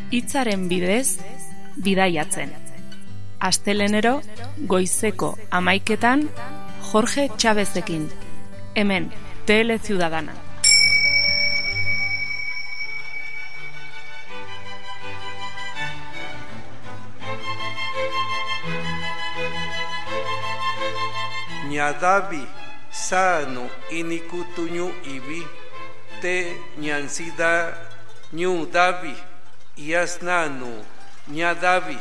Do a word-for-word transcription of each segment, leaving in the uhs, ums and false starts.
hitzaren bidez bidaiatzen. Astelenero goizeko hamaiketan Jorge Chavezekin, hemen T L Ciudadana. Ñadavi sano inikutuñu ibi te ñansida ñu davi yasnanu ñadavi.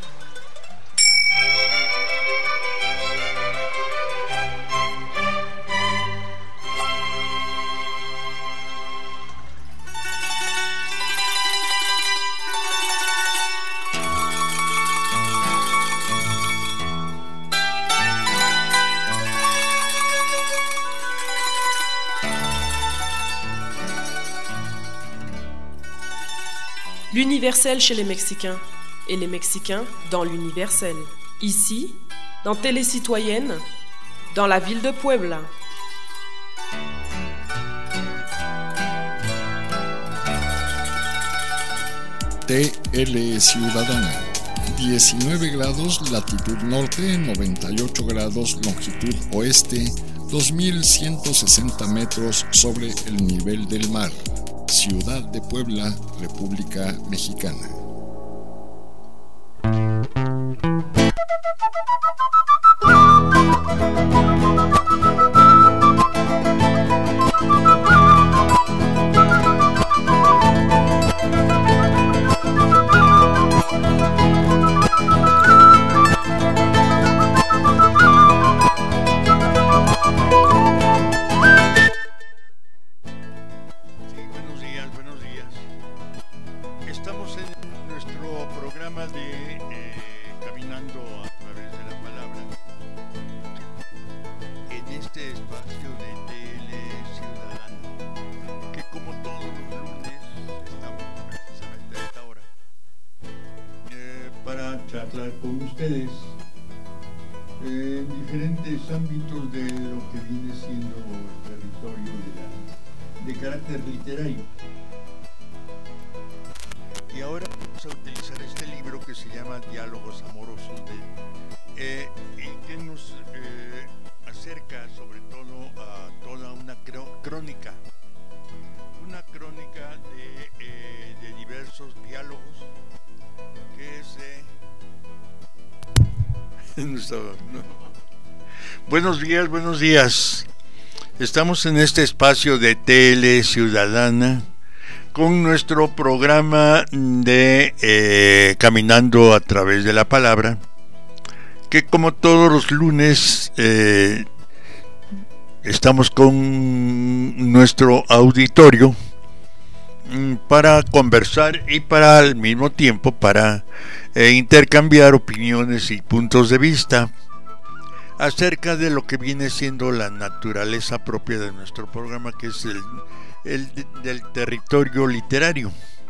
L'universel chez les Mexicains et les Mexicains dans l'universel. Ici, dans Télé Citoyenne, dans la ville de Puebla. T L Ciudadana, diecinueve grados latitud norte, noventa y ocho grados longitud oeste, dos mil ciento sesenta metros sobre el nivel del mar. Ciudad de Puebla, República Mexicana. Con ustedes en diferentes ámbitos de lo que viene siendo el territorio de, la, de carácter literario. Y ahora vamos a utilizar este libro que se llama Diálogos Amorosos de, eh, y que nos eh, acerca sobre todo a toda una crónica, una crónica de, eh, de diversos diálogos que se No, no. Buenos días, buenos días. Estamos en este espacio de T L Ciudadana con nuestro programa de eh, Caminando a través de la Palabra, que como todos los lunes eh, estamos con nuestro auditorio para conversar y para al mismo tiempo para eh, intercambiar opiniones y puntos de vista acerca de lo que viene siendo la naturaleza propia de nuestro programa, que es el, el del territorio literario.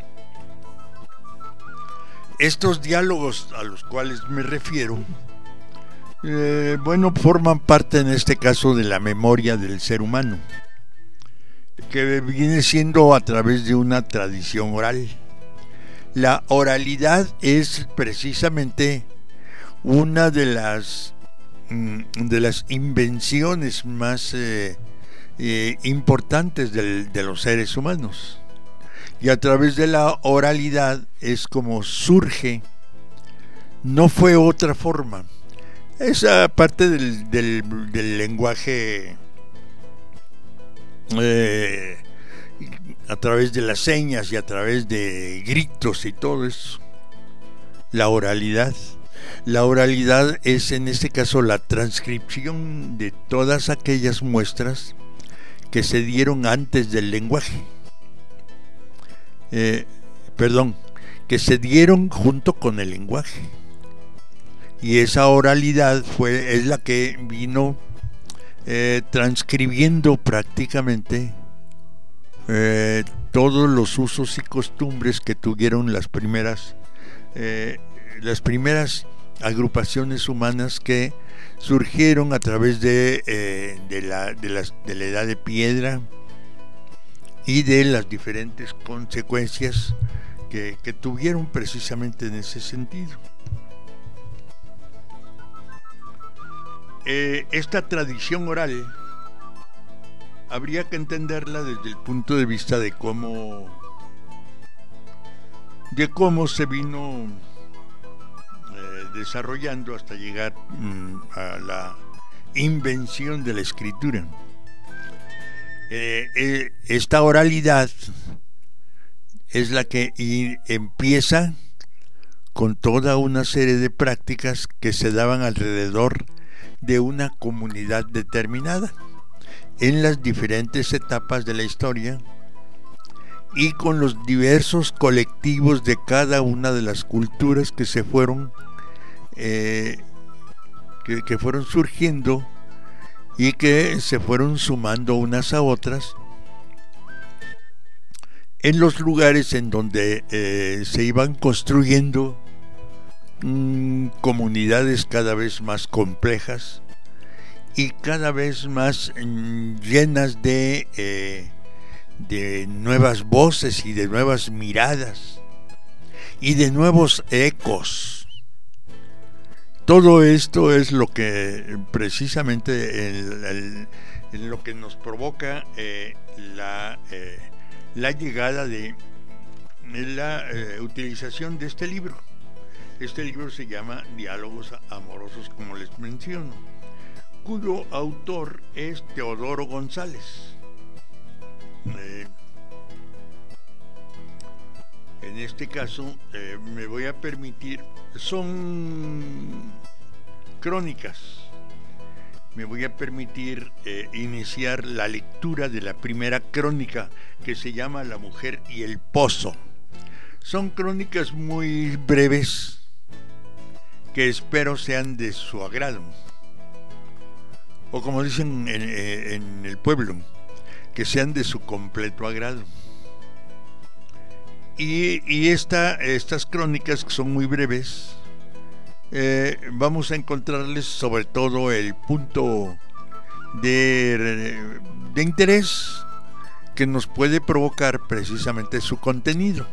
Estos diálogos a los cuales me refiero, eh, bueno, forman parte en este caso de la memoria del ser humano, que viene siendo a través de una tradición oral. La oralidad es precisamente una de las de las invenciones más eh, eh, importantes del, de los seres humanos, y a través de la oralidad es como surge, no fue otra forma, esa parte del, del, del lenguaje Eh, a través de las señas y a través de gritos y todo eso. La oralidad la oralidad es en este caso la transcripción de todas aquellas muestras que se dieron antes del lenguaje, eh, perdón, que se dieron junto con el lenguaje, y esa oralidad fue es la que vino Eh, transcribiendo prácticamente eh, todos los usos y costumbres que tuvieron las primeras eh, las primeras agrupaciones humanas que surgieron a través de, eh, de, la, de, las, de la edad de piedra y de las diferentes consecuencias que, que tuvieron precisamente en ese sentido. Eh, esta tradición oral habría que entenderla desde el punto de vista de cómo de cómo se vino eh, desarrollando hasta llegar mm, a la invención de la escritura. Eh, eh, esta oralidad es la que y empieza con toda una serie de prácticas que se daban alrededor de una comunidad determinada en las diferentes etapas de la historia y con los diversos colectivos de cada una de las culturas que se fueron eh, que, que fueron surgiendo y que se fueron sumando unas a otras en los lugares en donde eh, se iban construyendo mmm, comunidades cada vez más complejas y cada vez más mmm, llenas de, eh, de nuevas voces y de nuevas miradas y de nuevos ecos. Todo esto es lo que precisamente el, el, el, lo que nos provoca eh, la, eh, la llegada de la eh, utilización de este libro. Este libro se llama Diálogos Amorosos, como les menciono, cuyo autor es Teodoro González. Eh, en este caso eh, me voy a permitir, son crónicas, me voy a permitir eh, iniciar la lectura de la primera crónica, que se llama La mujer y el pozo. Son crónicas muy breves que espero sean de su agrado, o como dicen en, en el pueblo, que sean de su completo agrado. Y, y esta, estas crónicas, que son muy breves, eh, vamos a encontrarles sobre todo el punto de, de interés que nos puede provocar precisamente su contenido.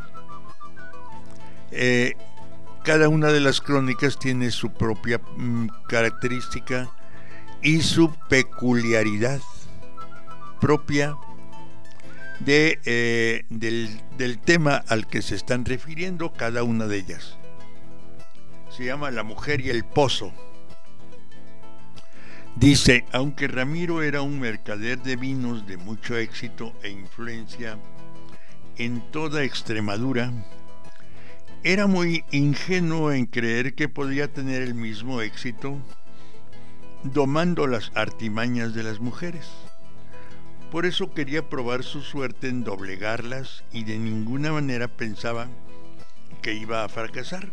Eh, cada una de las crónicas tiene su propia mm, característica y su peculiaridad propia de, eh, del, del tema al que se están refiriendo cada una de ellas. Se llama La mujer y el pozo. Dice: aunque Ramiro era un mercader de vinos de mucho éxito e influencia en toda Extremadura, era muy ingenuo en creer que podía tener el mismo éxito domando las artimañas de las mujeres. Por eso quería probar su suerte en doblegarlas y de ninguna manera pensaba que iba a fracasar.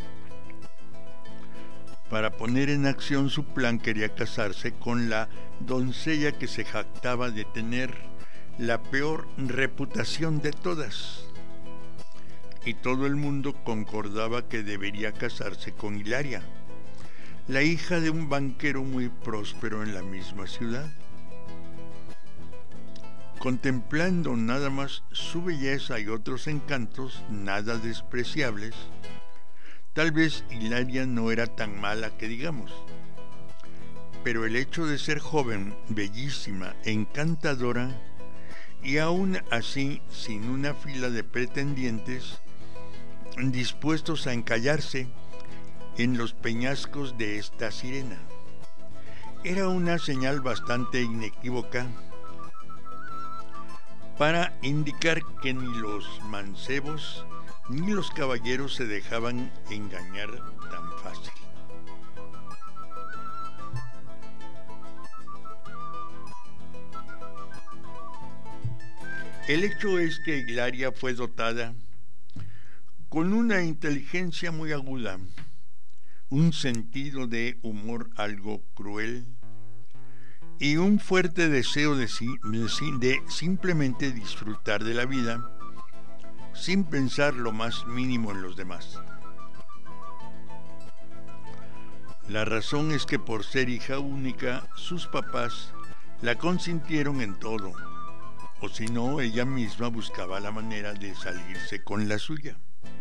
Para poner en acción su plan quería casarse con la doncella que se jactaba de tener la peor reputación de todas. Y todo el mundo concordaba que debería casarse con Hilaria, la hija de un banquero muy próspero en la misma ciudad. Contemplando nada más su belleza y otros encantos nada despreciables, tal vez Hilaria no era tan mala que digamos, pero el hecho de ser joven, bellísima, encantadora y aún así sin una fila de pretendientes dispuestos a encallarse en los peñascos de esta sirena, era una señal bastante inequívoca para indicar que ni los mancebos ni los caballeros se dejaban engañar tan fácil. El hecho es que Hilaria fue dotada con una inteligencia muy aguda, un sentido de humor algo cruel y un fuerte deseo de, de, de simplemente disfrutar de la vida sin pensar lo más mínimo en los demás. La razón es que por ser hija única, sus papás la consintieron en todo, o si no, ella misma buscaba la manera de salirse con la suya.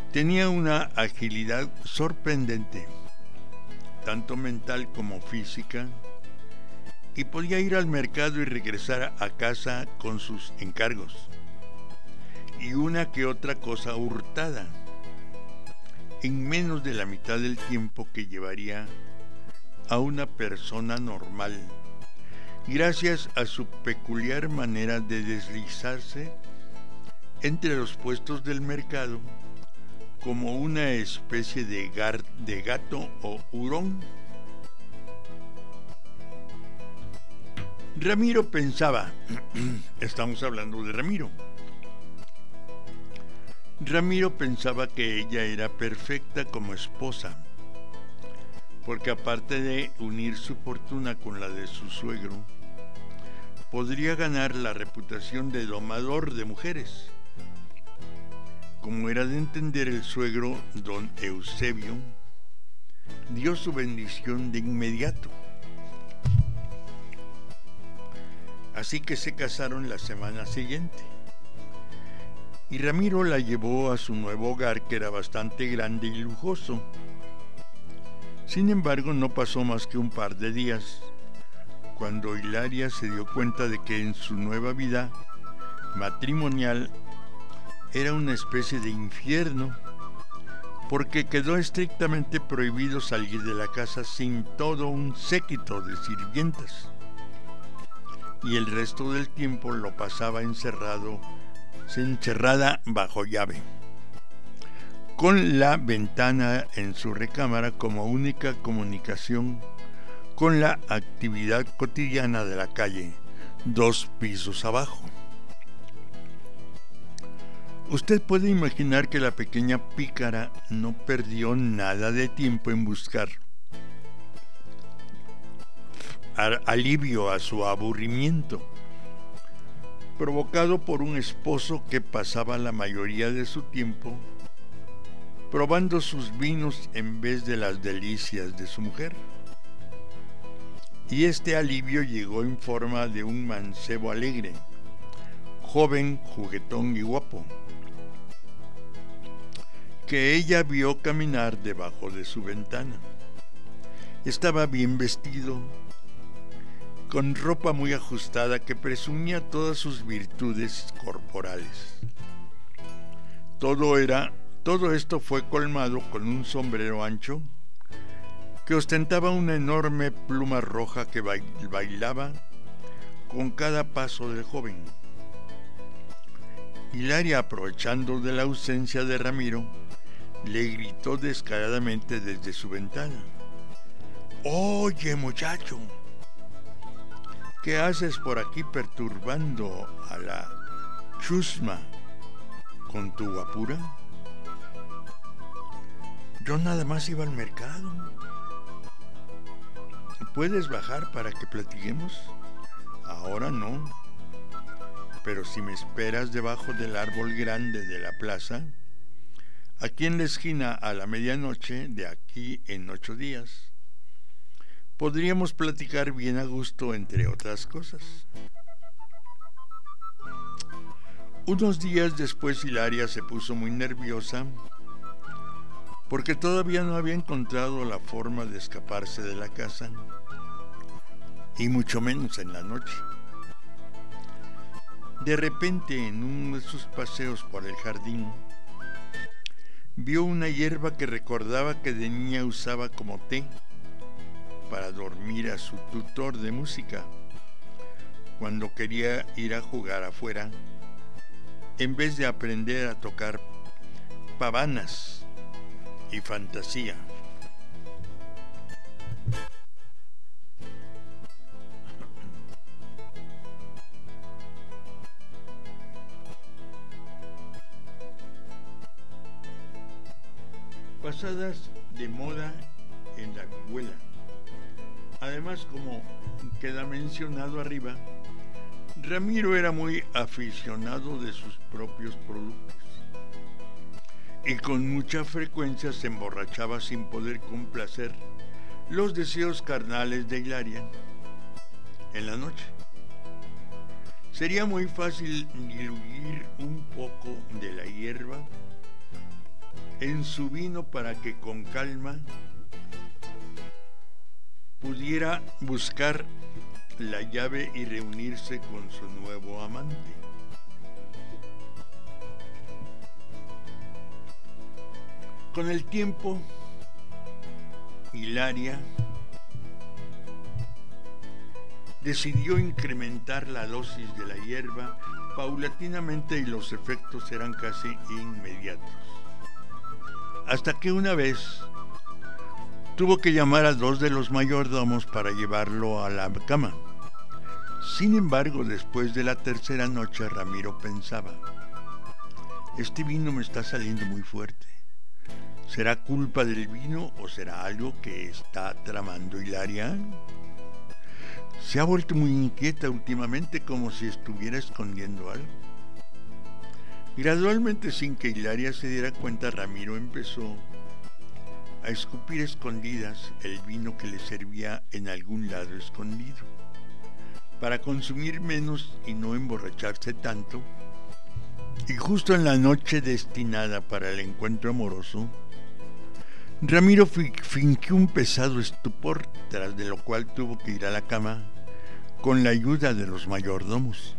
Tenía una agilidad sorprendente, tanto mental como física, y podía ir al mercado y regresar a casa con sus encargos, y una que otra cosa hurtada, en menos de la mitad del tiempo que llevaría a una persona normal, gracias a su peculiar manera de deslizarse entre los puestos del mercado como una especie de, gar, de gato o hurón. Ramiro pensaba, estamos hablando de Ramiro, Ramiro pensaba que ella era perfecta como esposa, porque aparte de unir su fortuna con la de su suegro, podría ganar la reputación de domador de mujeres. Como era de entender, el suegro, don Eusebio, dio su bendición de inmediato. Así que se casaron la semana siguiente, y Ramiro la llevó a su nuevo hogar, que era bastante grande y lujoso. Sin embargo, no pasó más que un par de días cuando Hilaria se dio cuenta de que en su nueva vida matrimonial era una especie de infierno, porque quedó estrictamente prohibido salir de la casa sin todo un séquito de sirvientas, y el resto del tiempo lo pasaba encerrado, encerrada bajo llave, con la ventana en su recámara como única comunicación con la actividad cotidiana de la calle, dos pisos abajo. Usted puede imaginar que la pequeña pícara no perdió nada de tiempo en buscar alivio a su aburrimiento, provocado por un esposo que pasaba la mayoría de su tiempo probando sus vinos en vez de las delicias de su mujer. Y este alivio llegó en forma de un mancebo alegre, joven, juguetón y guapo, que ella vio caminar debajo de su ventana. Estaba bien vestido, con ropa muy ajustada que presumía todas sus virtudes corporales. Todo era, todo esto fue colmado con un sombrero ancho que ostentaba una enorme pluma roja que bailaba con cada paso del joven. Hilaria, aprovechando de la ausencia de Ramiro, le gritó descaradamente desde su ventana: «Oye, muchacho, ¿qué haces por aquí perturbando a la chusma con tu guapura?» «Yo nada más iba al mercado. ¿Puedes bajar para que platiquemos?» «Ahora no, pero si me esperas debajo del árbol grande de la plaza, aquí en la esquina a la medianoche de aquí en ocho días, podríamos platicar bien a gusto, entre otras cosas». Unos días después, Hilaria se puso muy nerviosa porque todavía no había encontrado la forma de escaparse de la casa, y mucho menos en la noche. De repente, en uno de sus paseos por el jardín, vio una hierba que recordaba que de niña usaba como té para dormir a su tutor de música cuando quería ir a jugar afuera, en vez de aprender a tocar pavanas y fantasía. Pasadas de moda en la vihuela. Además, como queda mencionado arriba, Ramiro era muy aficionado de sus propios productos y con mucha frecuencia se emborrachaba sin poder complacer los deseos carnales de Hilaria en la noche. Sería muy fácil diluir un poco de la hierba en su vino para que con calma pudiera buscar la llave y reunirse con su nuevo amante. Con el tiempo, Hilaria decidió incrementar la dosis de la hierba paulatinamente y los efectos eran casi inmediatos. Hasta que una vez tuvo que llamar a dos de los mayordomos para llevarlo a la cama. Sin embargo, después de la tercera noche, Ramiro pensaba: este vino me está saliendo muy fuerte. ¿Será culpa del vino o será algo que está tramando Hilaria? Se ha vuelto muy inquieta últimamente, como si estuviera escondiendo algo. Gradualmente, sin que Hilaria se diera cuenta, Ramiro empezó a escupir escondidas el vino que le servía en algún lado escondido. Para consumir menos y no emborracharse tanto, y justo en la noche destinada para el encuentro amoroso, Ramiro fingió un pesado estupor, tras de lo cual tuvo que ir a la cama con la ayuda de los mayordomos.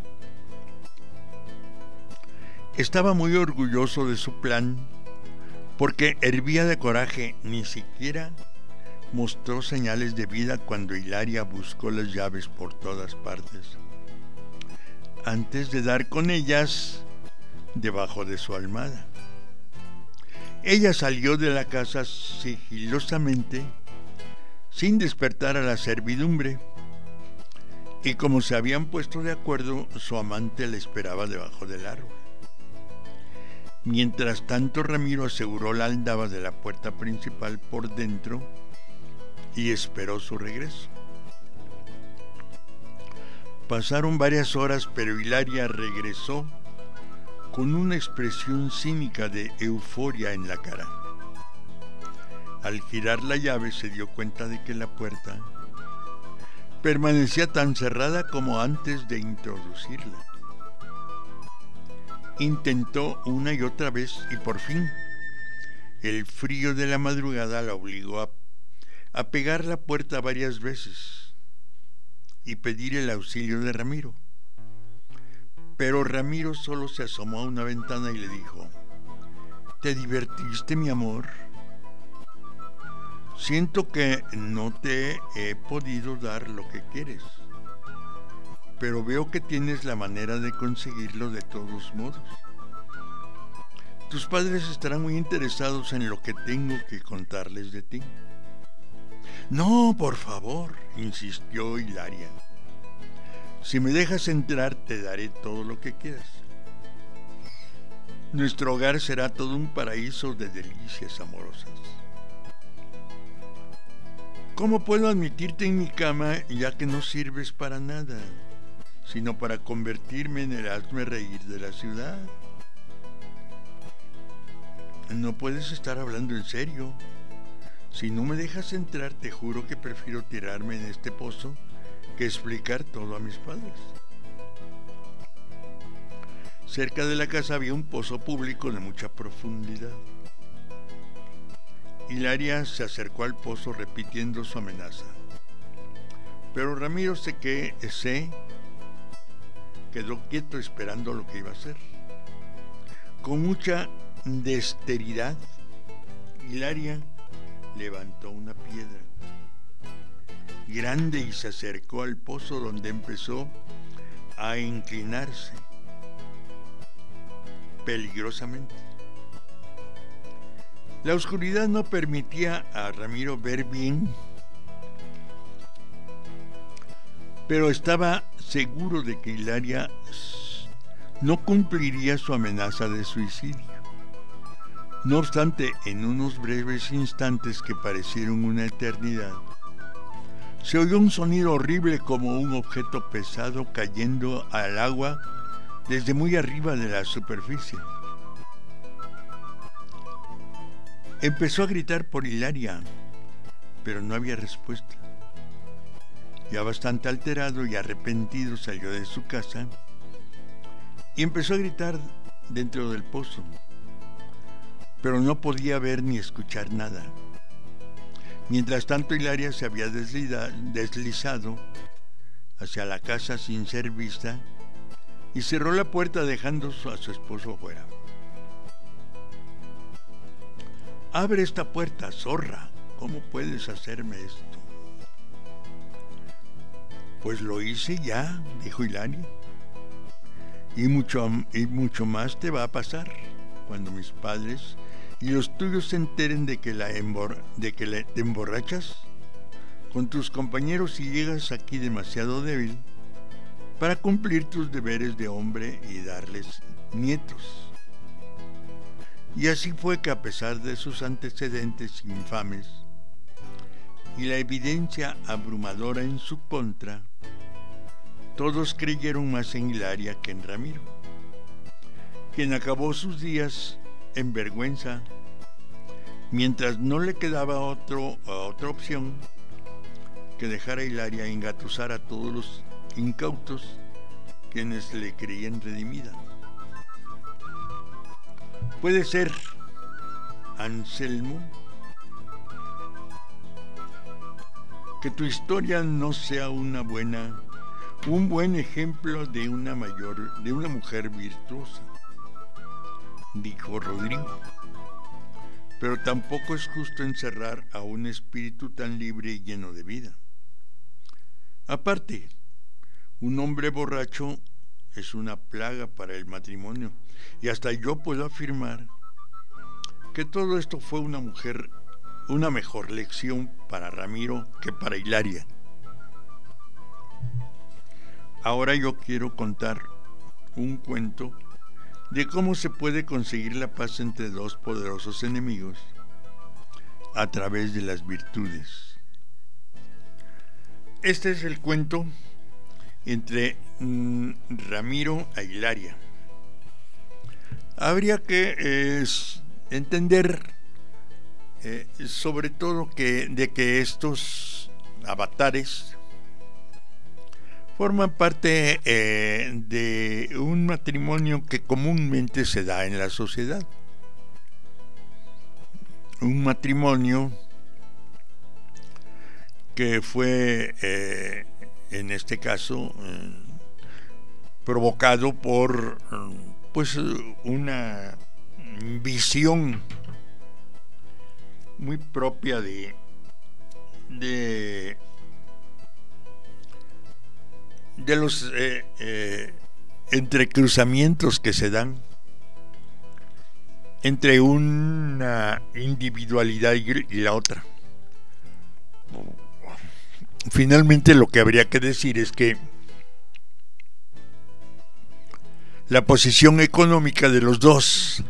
Estaba muy orgulloso de su plan, porque hervía de coraje. Ni siquiera mostró señales de vida cuando Hilaria buscó las llaves por todas partes, antes de dar con ellas debajo de su almohada. Ella salió de la casa sigilosamente, sin despertar a la servidumbre, y como se habían puesto de acuerdo, su amante la esperaba debajo del árbol. Mientras tanto, Ramiro aseguró la aldaba de la puerta principal por dentro y esperó su regreso. Pasaron varias horas, pero Hilaria regresó con una expresión cínica de euforia en la cara. Al girar la llave se dio cuenta de que la puerta permanecía tan cerrada como antes de introducirla. Intentó una y otra vez y por fin el frío de la madrugada la obligó a, a pegar la puerta varias veces y pedir el auxilio de Ramiro. Pero Ramiro solo se asomó a una ventana y le dijo: ¿te divertiste, mi amor? Siento que no te he podido dar lo que quieres, pero veo que tienes la manera de conseguirlo de todos modos. Tus padres estarán muy interesados en lo que tengo que contarles de ti. No, por favor, insistió Hilaria. Si me dejas entrar, te daré todo lo que quieras. Nuestro hogar será todo un paraíso de delicias amorosas. ¿Cómo puedo admitirte en mi cama ya que no sirves para nada, sino para convertirme en el hazmerreír de la ciudad? No puedes estar hablando en serio. Si no me dejas entrar, te juro que prefiero tirarme en este pozo que explicar todo a mis padres. Cerca de la casa había un pozo público de mucha profundidad. Hilaria se acercó al pozo repitiendo su amenaza, pero Ramiro se, que, se quedó quieto esperando lo que iba a hacer. Con mucha dexteridad, Hilaria levantó una piedra grande y se acercó al pozo, donde empezó a inclinarse peligrosamente. La oscuridad no permitía a Ramiro ver bien, pero estaba seguro de que Hilaria no cumpliría su amenaza de suicidio. No obstante, en unos breves instantes que parecieron una eternidad, se oyó un sonido horrible, como un objeto pesado cayendo al agua desde muy arriba de la superficie. Empezó a gritar por Hilaria, pero no había respuesta. Ya bastante alterado y arrepentido, salió de su casa y empezó a gritar dentro del pozo. pero no podía ver ni escuchar nada. Mientras tanto, Hilaria se había deslizado hacia la casa sin ser vista y cerró la puerta dejando a su esposo afuera. «Abre esta puerta, zorra. ¿Cómo puedes hacerme esto?» «Pues lo hice ya», dijo Hilaria. Y mucho, y mucho más te va a pasar cuando mis padres y los tuyos se enteren de que, la embor, de que la, te emborrachas con tus compañeros y llegas aquí demasiado débil para cumplir tus deberes de hombre y darles nietos. Y así fue que, a pesar de sus antecedentes infames y la evidencia abrumadora en su contra, todos creyeron más en Hilaria que en Ramiro, quien acabó sus días en vergüenza, mientras no le quedaba otro, otra opción que dejar a Hilaria engatusar a todos los incautos quienes le creían redimida. Puede ser, Anselmo, que tu historia no sea una buena, un buen ejemplo de una mayor, de una mujer virtuosa, dijo Rodrigo. Pero tampoco es justo encerrar a un espíritu tan libre y lleno de vida. Aparte, un hombre borracho es una plaga para el matrimonio, y hasta yo puedo afirmar que todo esto fue una mujer, una mejor lección para Ramiro que para Hilaria. Ahora yo quiero contar un cuento de cómo se puede conseguir la paz entre dos poderosos enemigos a través de las virtudes. Este es el cuento entre mm, Ramiro e Hilaria. Habría que eh, entender eh, sobre todo que, de que estos avatares forman parte eh, de un matrimonio que comúnmente se da en la sociedad. Un matrimonio que fue, eh, en este caso, eh, provocado por pues una visión muy propia de de de los eh, eh, entrecruzamientos que se dan entre una individualidad y la otra. Finalmente, lo que habría que decir es que la posición económica de los dos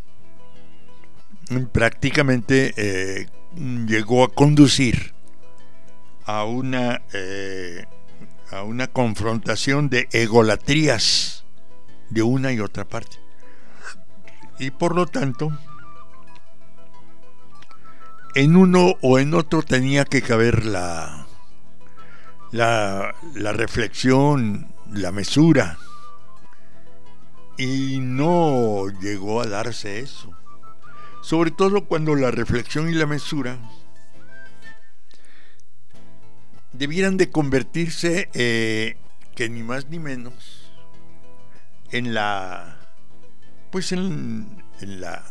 prácticamente eh, llegó a conducir a una eh, a una confrontación de egolatrías de una y otra parte, y por lo tanto en uno o en otro tenía que caber la la, la reflexión, la mesura, y no llegó a darse eso, sobre todo cuando la reflexión y la mesura debieran de convertirse, eh, que ni más ni menos, en la, pues en, en la,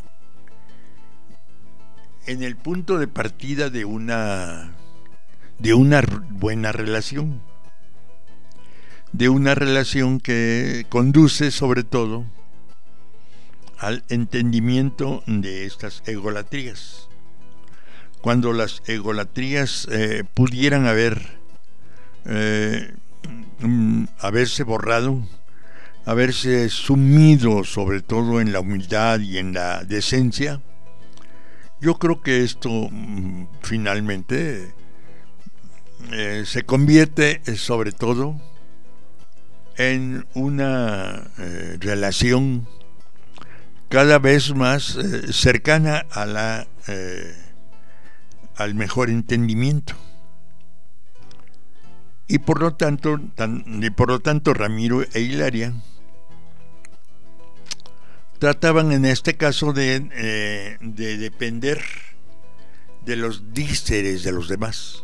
en el punto de partida de una, de una buena relación, de una relación que conduce sobre todo al entendimiento de estas egolatrías. Cuando las egolatrías eh, pudieran haber eh, mm, haberse borrado, haberse sumido sobre todo en la humildad y en la decencia, yo creo que esto mm, finalmente eh, se convierte eh, sobre todo en una eh, relación cada vez más eh, cercana a la eh, al mejor entendimiento, y por lo tanto tan, y por lo tanto Ramiro e Hilaria trataban en este caso de, eh, de depender de los díceres de los demás.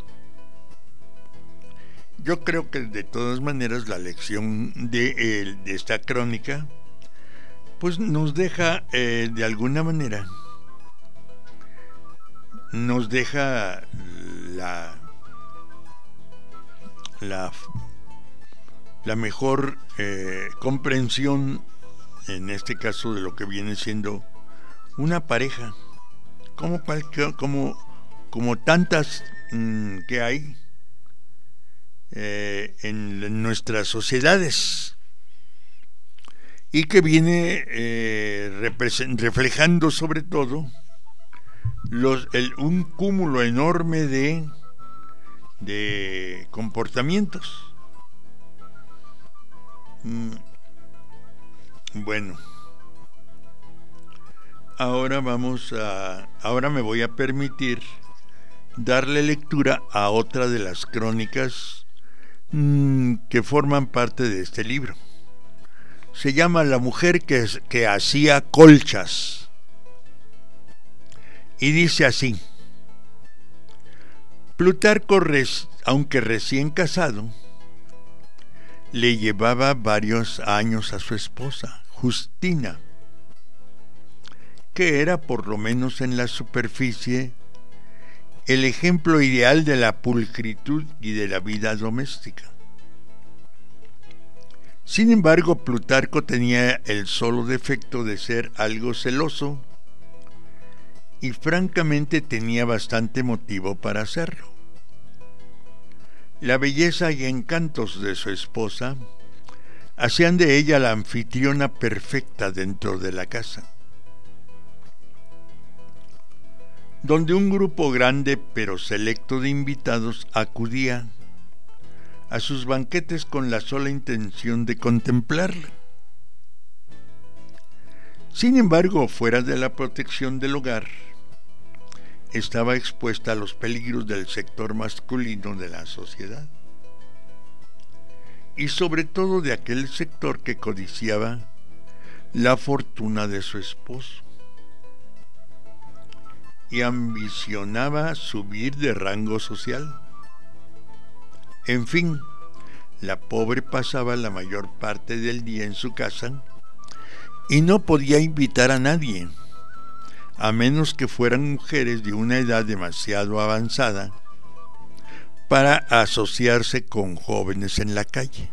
Yo creo que de todas maneras la lección de, eh, de esta crónica pues nos deja eh, de alguna manera nos deja la la, la mejor eh, comprensión en este caso de lo que viene siendo una pareja como, como, como tantas mmm, que hay eh, en, en nuestras sociedades y que viene eh, reflejando sobre todo los, el, un cúmulo enorme de, de comportamientos. Mm. Bueno, ahora vamos a, ahora me voy a permitir darle lectura a otra de las crónicas mmm, que forman parte de este libro. Se llama La mujer que, que hacía colchas. Y dice así: Plutarco, aunque recién casado, le llevaba varios años a su esposa, Justina, que era, por lo menos en la superficie, el ejemplo ideal de la pulcritud y de la vida doméstica. Sin embargo, Plutarco tenía el solo defecto de ser algo celoso y francamente tenía bastante motivo para hacerlo. La belleza y encantos de su esposa hacían de ella la anfitriona perfecta dentro de la casa, donde un grupo grande pero selecto de invitados acudía a sus banquetes con la sola intención de contemplarla. Sin embargo, fuera de la protección del hogar, estaba expuesta a los peligros del sector masculino de la sociedad, y sobre todo de aquel sector que codiciaba la fortuna de su esposo y ambicionaba subir de rango social. En fin, la pobre pasaba la mayor parte del día en su casa y no podía invitar a nadie, a menos que fueran mujeres de una edad demasiado avanzada para asociarse con jóvenes en la calle.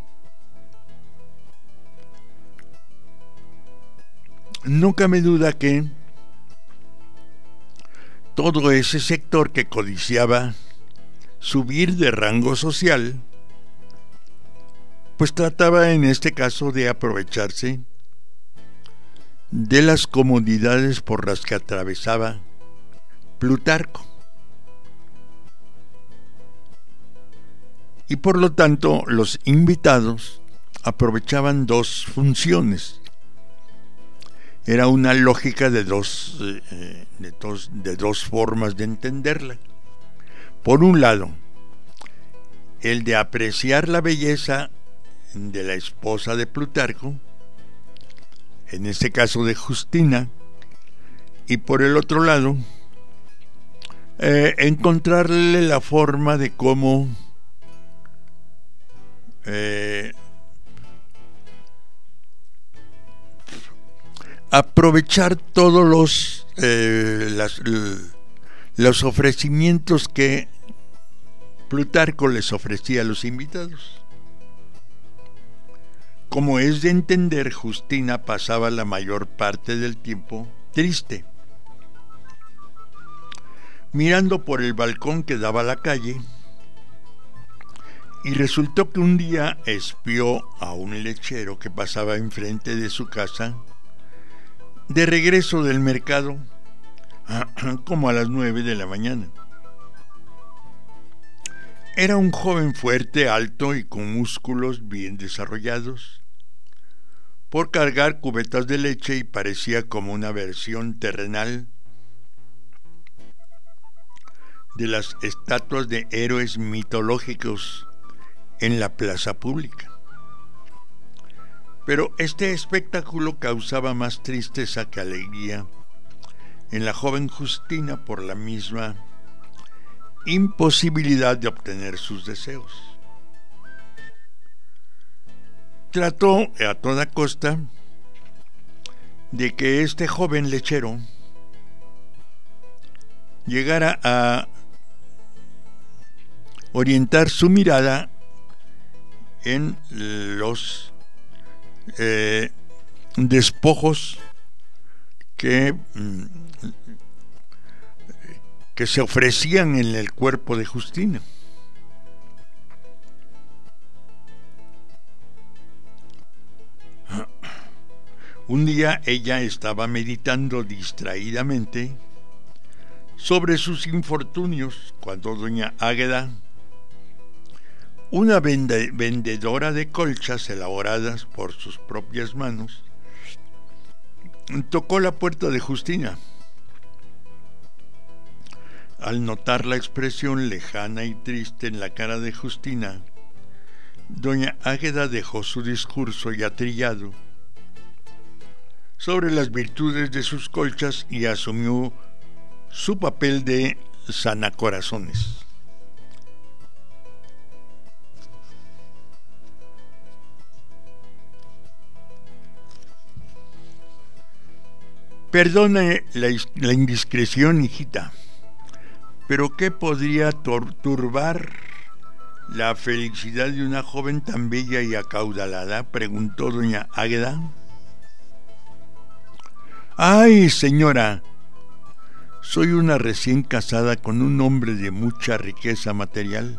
No cabe duda que todo ese sector que codiciaba subir de rango social, pues trataba en este caso de aprovecharse de las comodidades por las que atravesaba Plutarco. Y por lo tanto, los invitados aprovechaban dos funciones. Era una lógica de dos, eh, de dos, de dos formas de entenderla. Por un lado, el de apreciar la belleza de la esposa de Plutarco, en este caso de Justina, y por el otro lado, eh, encontrarle la forma de cómo eh, aprovechar todos los, eh, las, los ofrecimientos que Plutarco les ofrecía a los invitados. Como es de entender, Justina pasaba la mayor parte del tiempo triste, mirando por el balcón que daba a la calle, y resultó que un día espió a un lechero que pasaba enfrente de su casa de regreso del mercado como a las nueve de la mañana. Era un joven fuerte, alto y con músculos bien desarrollados por cargar cubetas de leche, y parecía como una versión terrenal de las estatuas de héroes mitológicos en la plaza pública. Pero este espectáculo causaba más tristeza que alegría en la joven Justina por la misma imposibilidad de obtener sus deseos. Trató a toda costa de que este joven lechero llegara a orientar su mirada en los eh, despojos que, que se ofrecían en el cuerpo de Justina. Un día ella estaba meditando distraídamente sobre sus infortunios cuando doña Águeda, una vende- vendedora de colchas elaboradas por sus propias manos, tocó la puerta de Justina. Al notar la expresión lejana y triste en la cara de Justina, doña Águeda dejó su discurso ya trillado sobre las virtudes de sus colchas y asumió su papel de sanacorazones. Perdone la, la indiscreción, hijita, pero ¿qué podría tor- turbar la felicidad de una joven tan bella y acaudalada?, preguntó doña Águeda. ¡Ay, señora! Soy una recién casada con un hombre de mucha riqueza material,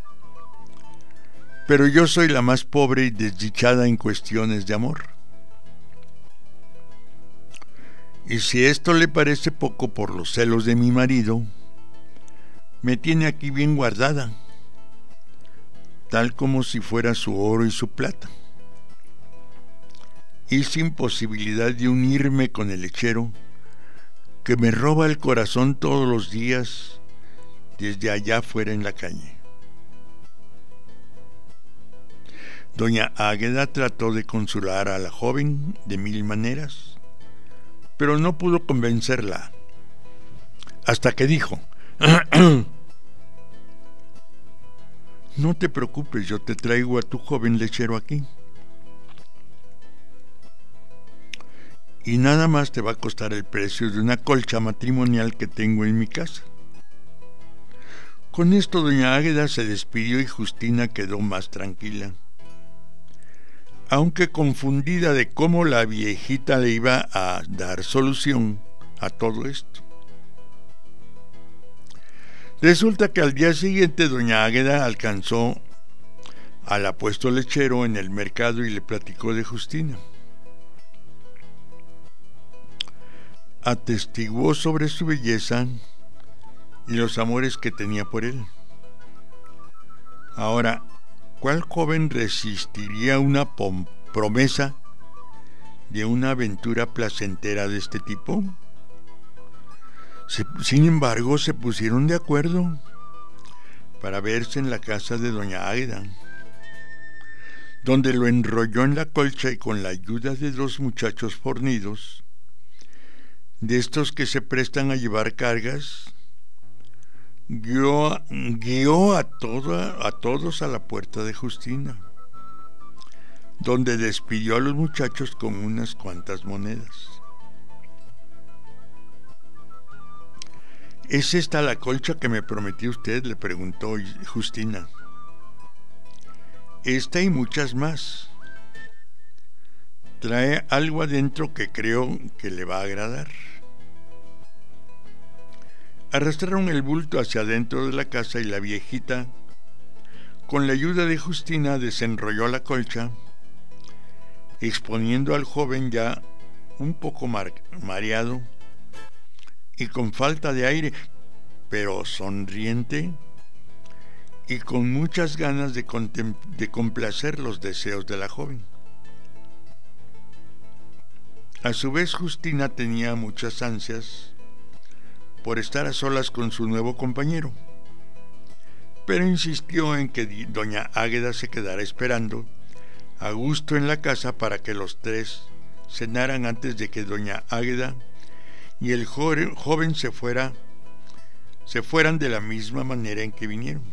pero yo soy la más pobre y desdichada en cuestiones de amor. Y si esto le parece poco por los celos de mi marido, me tiene aquí bien guardada, tal como si fuera su oro y su plata, y sin posibilidad de unirme con el lechero que me roba el corazón todos los días desde allá afuera en la calle. Doña Águeda trató de consolar a la joven de mil maneras, pero no pudo convencerla, hasta que dijo: no te preocupes, yo te traigo a tu joven lechero aquí, y nada más te va a costar el precio de una colcha matrimonial que tengo en mi casa. Con esto doña Águeda se despidió y Justina quedó más tranquila, aunque confundida de cómo la viejita le iba a dar solución a todo esto. Resulta que al día siguiente doña Águeda alcanzó al apuesto lechero en el mercado y le platicó de Justina. Atestiguó sobre su belleza y los amores que tenía por él. Ahora, ¿cuál joven resistiría una pom- promesa de una aventura placentera de este tipo? Se, sin embargo, se pusieron de acuerdo para verse en la casa de doña Águeda, donde lo enrolló en la colcha y con la ayuda de dos muchachos fornidos, de estos que se prestan a llevar cargas, guió, guió a, toda, a todos a la puerta de Justina, donde despidió a los muchachos con unas cuantas monedas. ¿Es esta la colcha que me prometió usted?, le preguntó Justina. Esta y muchas más. Trae algo adentro que creo que le va a agradar. Arrastraron el bulto hacia adentro de la casa y la viejita, con la ayuda de Justina, desenrolló la colcha, exponiendo al joven ya un poco mar- mareado y con falta de aire, pero sonriente y con muchas ganas de, contem- de complacer los deseos de la joven. A su vez, Justina tenía muchas ansias por estar a solas con su nuevo compañero, pero insistió en que doña Águeda se quedara esperando a gusto en la casa para que los tres cenaran antes de que doña Águeda y el joven, joven se fuera, se fueran de la misma manera en que vinieron.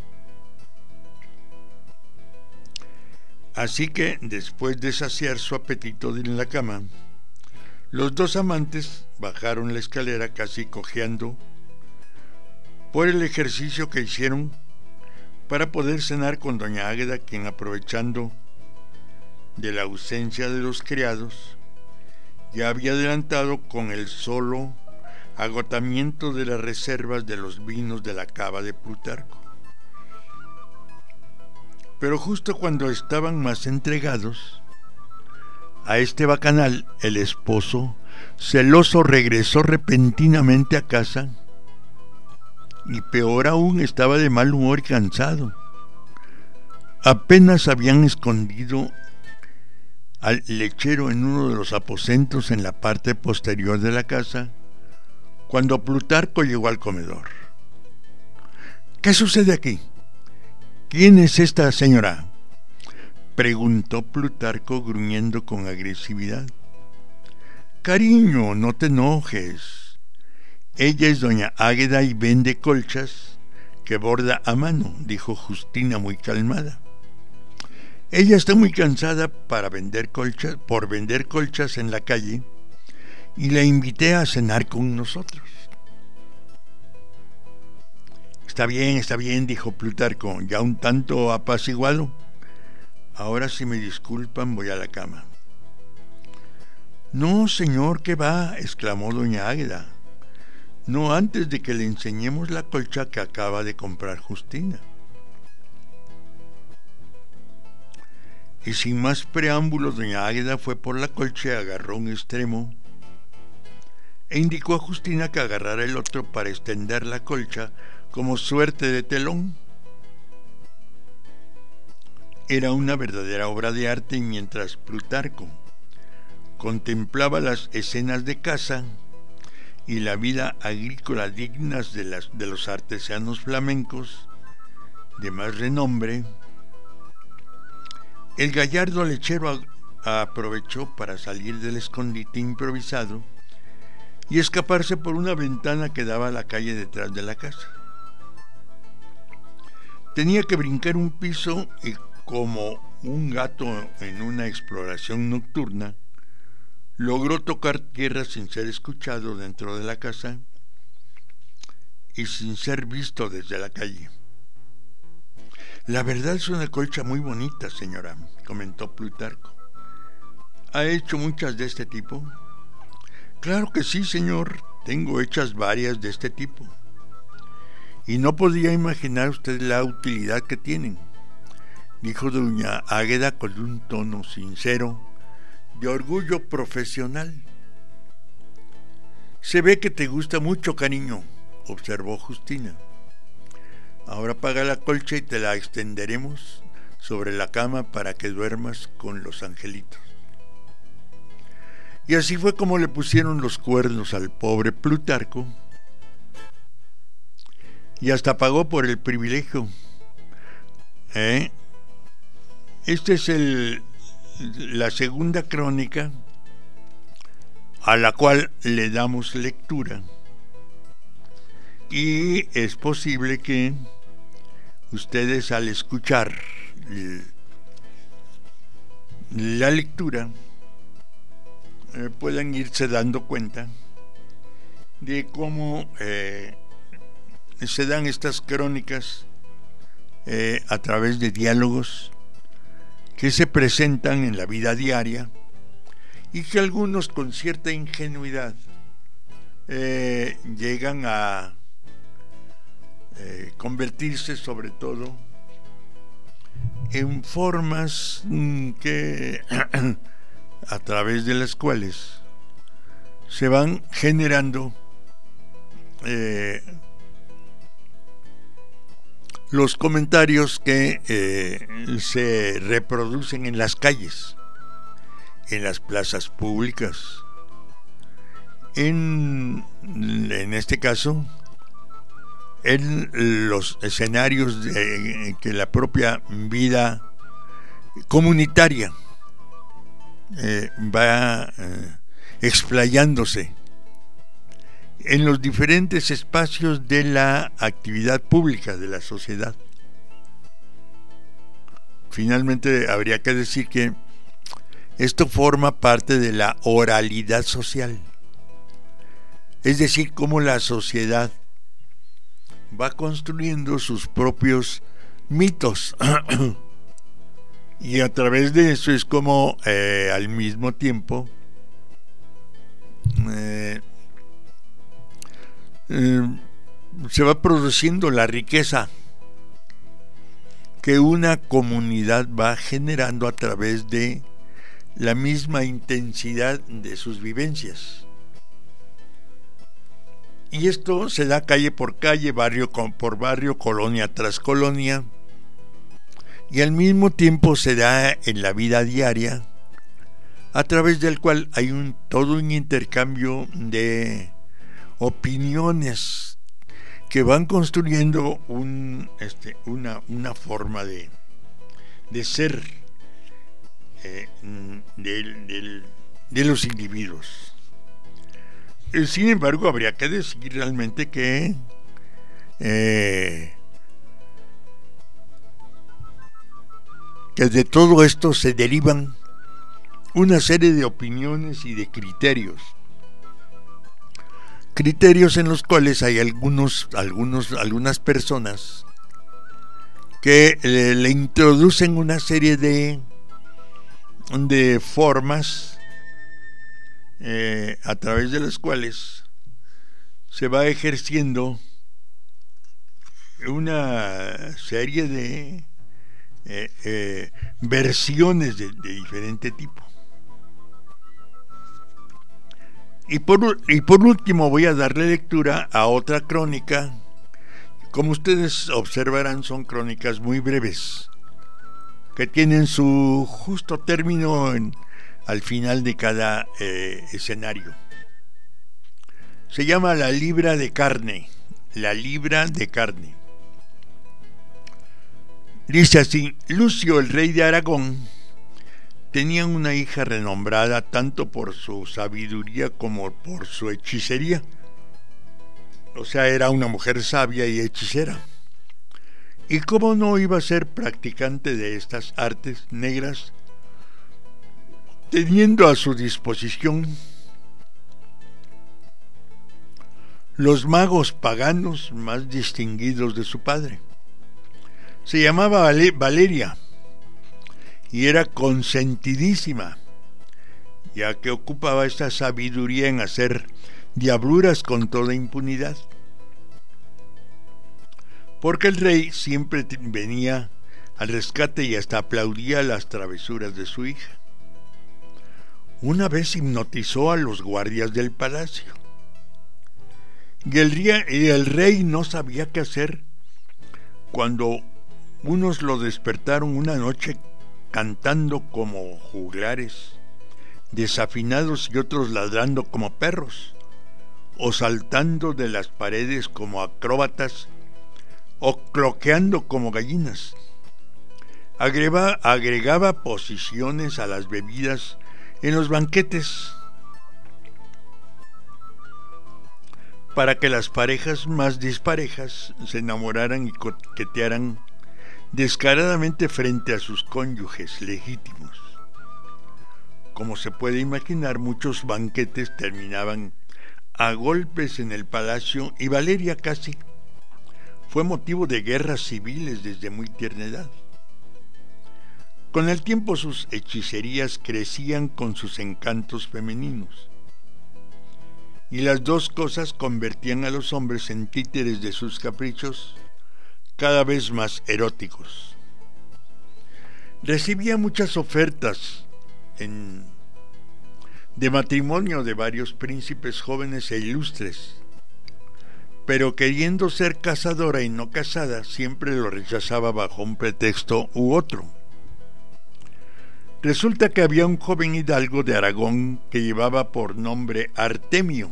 Así que, después de saciar su apetito en la cama, los dos amantes bajaron la escalera casi cojeando por el ejercicio que hicieron para poder cenar con doña Águeda, quien, aprovechando de la ausencia de los criados, ya había adelantado con el solo agotamiento de las reservas de los vinos de la cava de Plutarco. Pero justo cuando estaban más entregados a este bacanal, el esposo, celoso, regresó repentinamente a casa y, peor aún, estaba de mal humor y cansado. Apenas habían escondido al lechero en uno de los aposentos en la parte posterior de la casa cuando Plutarco llegó al comedor. ¿Qué sucede aquí? ¿Quién es esta señora?, preguntó Plutarco, gruñendo con agresividad. Cariño, no te enojes. Ella es doña Águeda y vende colchas que borda a mano, dijo Justina muy calmada. Ella está muy cansada para vender colchas, por vender colchas en la calle, y la invité a cenar con nosotros. Está bien, está bien, dijo Plutarco, ya un tanto apaciguado. Ahora, si me disculpan, voy a la cama. No, señor, ¿qué va?, exclamó doña Águeda. No antes de que le enseñemos la colcha que acaba de comprar Justina. Y sin más preámbulos, doña Águeda fue por la colcha y agarró un extremo e indicó a Justina que agarrara el otro para extender la colcha como suerte de telón. Era una verdadera obra de arte, y mientras Plutarco contemplaba las escenas de caza y la vida agrícola dignas de, las, de los artesanos flamencos de más renombre, el gallardo lechero a, aprovechó para salir del escondite improvisado y escaparse por una ventana que daba a la calle detrás de la casa. Tenía que brincar un piso y, como un gato en una exploración nocturna, logró tocar tierra sin ser escuchado dentro de la casa y sin ser visto desde la calle. La verdad es una colcha muy bonita, señora, comentó Plutarco. ¿Ha hecho muchas de este tipo? Claro que sí, señor, tengo hechas varias de este tipo. Y no podía imaginar usted la utilidad que tienen, dijo doña Águeda con un tono sincero de orgullo profesional. Se ve que te gusta mucho, cariño, observó Justina. Ahora apaga la colcha y te la extenderemos sobre la cama para que duermas con los angelitos. Y así fue como le pusieron los cuernos al pobre Plutarco, y hasta pagó por el privilegio. ¿Eh? Esta es el, la segunda crónica a la cual le damos lectura, y es posible que ustedes, al escuchar la lectura, eh, puedan irse dando cuenta de cómo eh, se dan estas crónicas eh, a través de diálogos que se presentan en la vida diaria y que algunos, con cierta ingenuidad, eh, llegan a eh, convertirse sobre todo en formas que a través de las cuales se van generando eh, los comentarios que eh, se reproducen en las calles, en las plazas públicas, en, en este caso en los escenarios de, que la propia vida comunitaria eh, va eh, explayándose en los diferentes espacios de la actividad pública de la sociedad. Finalmente, habría que decir que esto forma parte de la oralidad social, es decir, cómo la sociedad va construyendo sus propios mitos y a través de eso es como eh, al mismo tiempo eh, eh, se va produciendo la riqueza que una comunidad va generando a través de la misma intensidad de sus vivencias. Y esto se da calle por calle, barrio por barrio, colonia tras colonia, y al mismo tiempo se da en la vida diaria, a través del cual hay un todo un intercambio de opiniones que van construyendo un, este, una, una forma de, de ser eh, de, de, de los individuos. Sin embargo, habría que decir realmente que eh, que de todo esto se derivan una serie de opiniones y de criterios. Criterios en los cuales hay algunos, algunos, algunas personas que le, le introducen una serie de, de formas eh, a través de las cuales se va ejerciendo una serie de eh, eh, versiones de, de diferente tipo. Y por, y por último voy a darle lectura a otra crónica. Como ustedes observarán, son crónicas muy breves, que tienen su justo término en, al final de cada eh, escenario. Se llama La Libra de Carne. La Libra de Carne. Dice así: Lucio, el rey de Aragón, tenía una hija renombrada tanto por su sabiduría como por su hechicería. O sea, era una mujer sabia y hechicera. ¿Y cómo no iba a ser practicante de estas artes negras, teniendo a su disposición los magos paganos más distinguidos de su padre? Se llamaba Valeria y era consentidísima, ya que ocupaba esta sabiduría en hacer diabluras con toda impunidad, porque el rey siempre venía al rescate y hasta aplaudía las travesuras de su hija. Una vez hipnotizó a los guardias del palacio, y el, y el rey no sabía qué hacer cuando unos lo despertaron una noche cantando como juglares, desafinados, y otros ladrando como perros, o saltando de las paredes como acróbatas, o cloqueando como gallinas. Agregaba, agregaba posiciones a las bebidas en los banquetes para que las parejas más disparejas se enamoraran y coquetearan descaradamente frente a sus cónyuges legítimos. Como se puede imaginar, muchos banquetes terminaban a golpes en el palacio, y Valeria casi fue motivo de guerras civiles desde muy tierna edad. Con el tiempo sus hechicerías crecían con sus encantos femeninos, y las dos cosas convertían a los hombres en títeres de sus caprichos cada vez más eróticos. Recibía muchas ofertas en, de matrimonio de varios príncipes jóvenes e ilustres, pero queriendo ser cazadora y no casada, siempre lo rechazaba bajo un pretexto u otro. Resulta que había un joven hidalgo de Aragón que llevaba por nombre Artemio.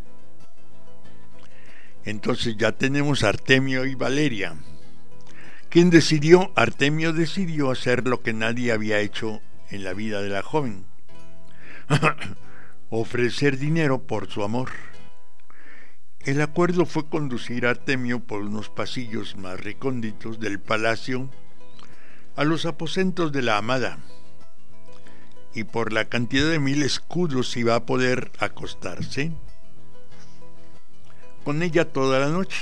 Entonces ya tenemos Artemio y Valeria, quien decidió, Artemio decidió hacer lo que nadie había hecho en la vida de la joven: ofrecer dinero por su amor. El acuerdo fue conducir a Artemio por unos pasillos más recónditos del palacio a los aposentos de la amada, y por la cantidad de mil escudos iba a poder acostarse con ella toda la noche.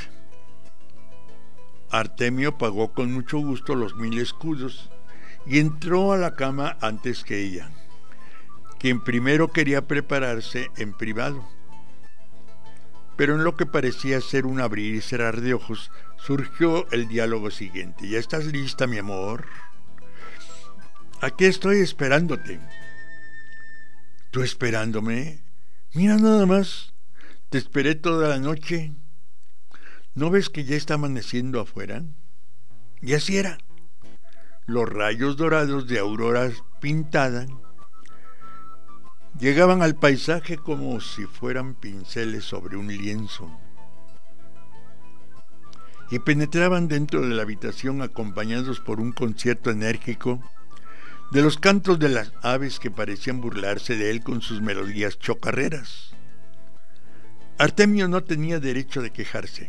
Artemio pagó con mucho gusto los mil escudos y entró a la cama antes que ella, quien primero quería prepararse en privado. Pero en lo que parecía ser un abrir y cerrar de ojos, surgió el diálogo siguiente: ¿Ya estás lista, mi amor? Aquí estoy esperándote. ¿Tú esperándome? Mira nada más, te esperé toda la noche. ¿No ves que ya está amaneciendo afuera? Y así era. Los rayos dorados de aurora pintada llegaban al paisaje como si fueran pinceles sobre un lienzo, y penetraban dentro de la habitación acompañados por un concierto enérgico de los cantos de las aves que parecían burlarse de él con sus melodías chocarreras. Artemio no tenía derecho de quejarse,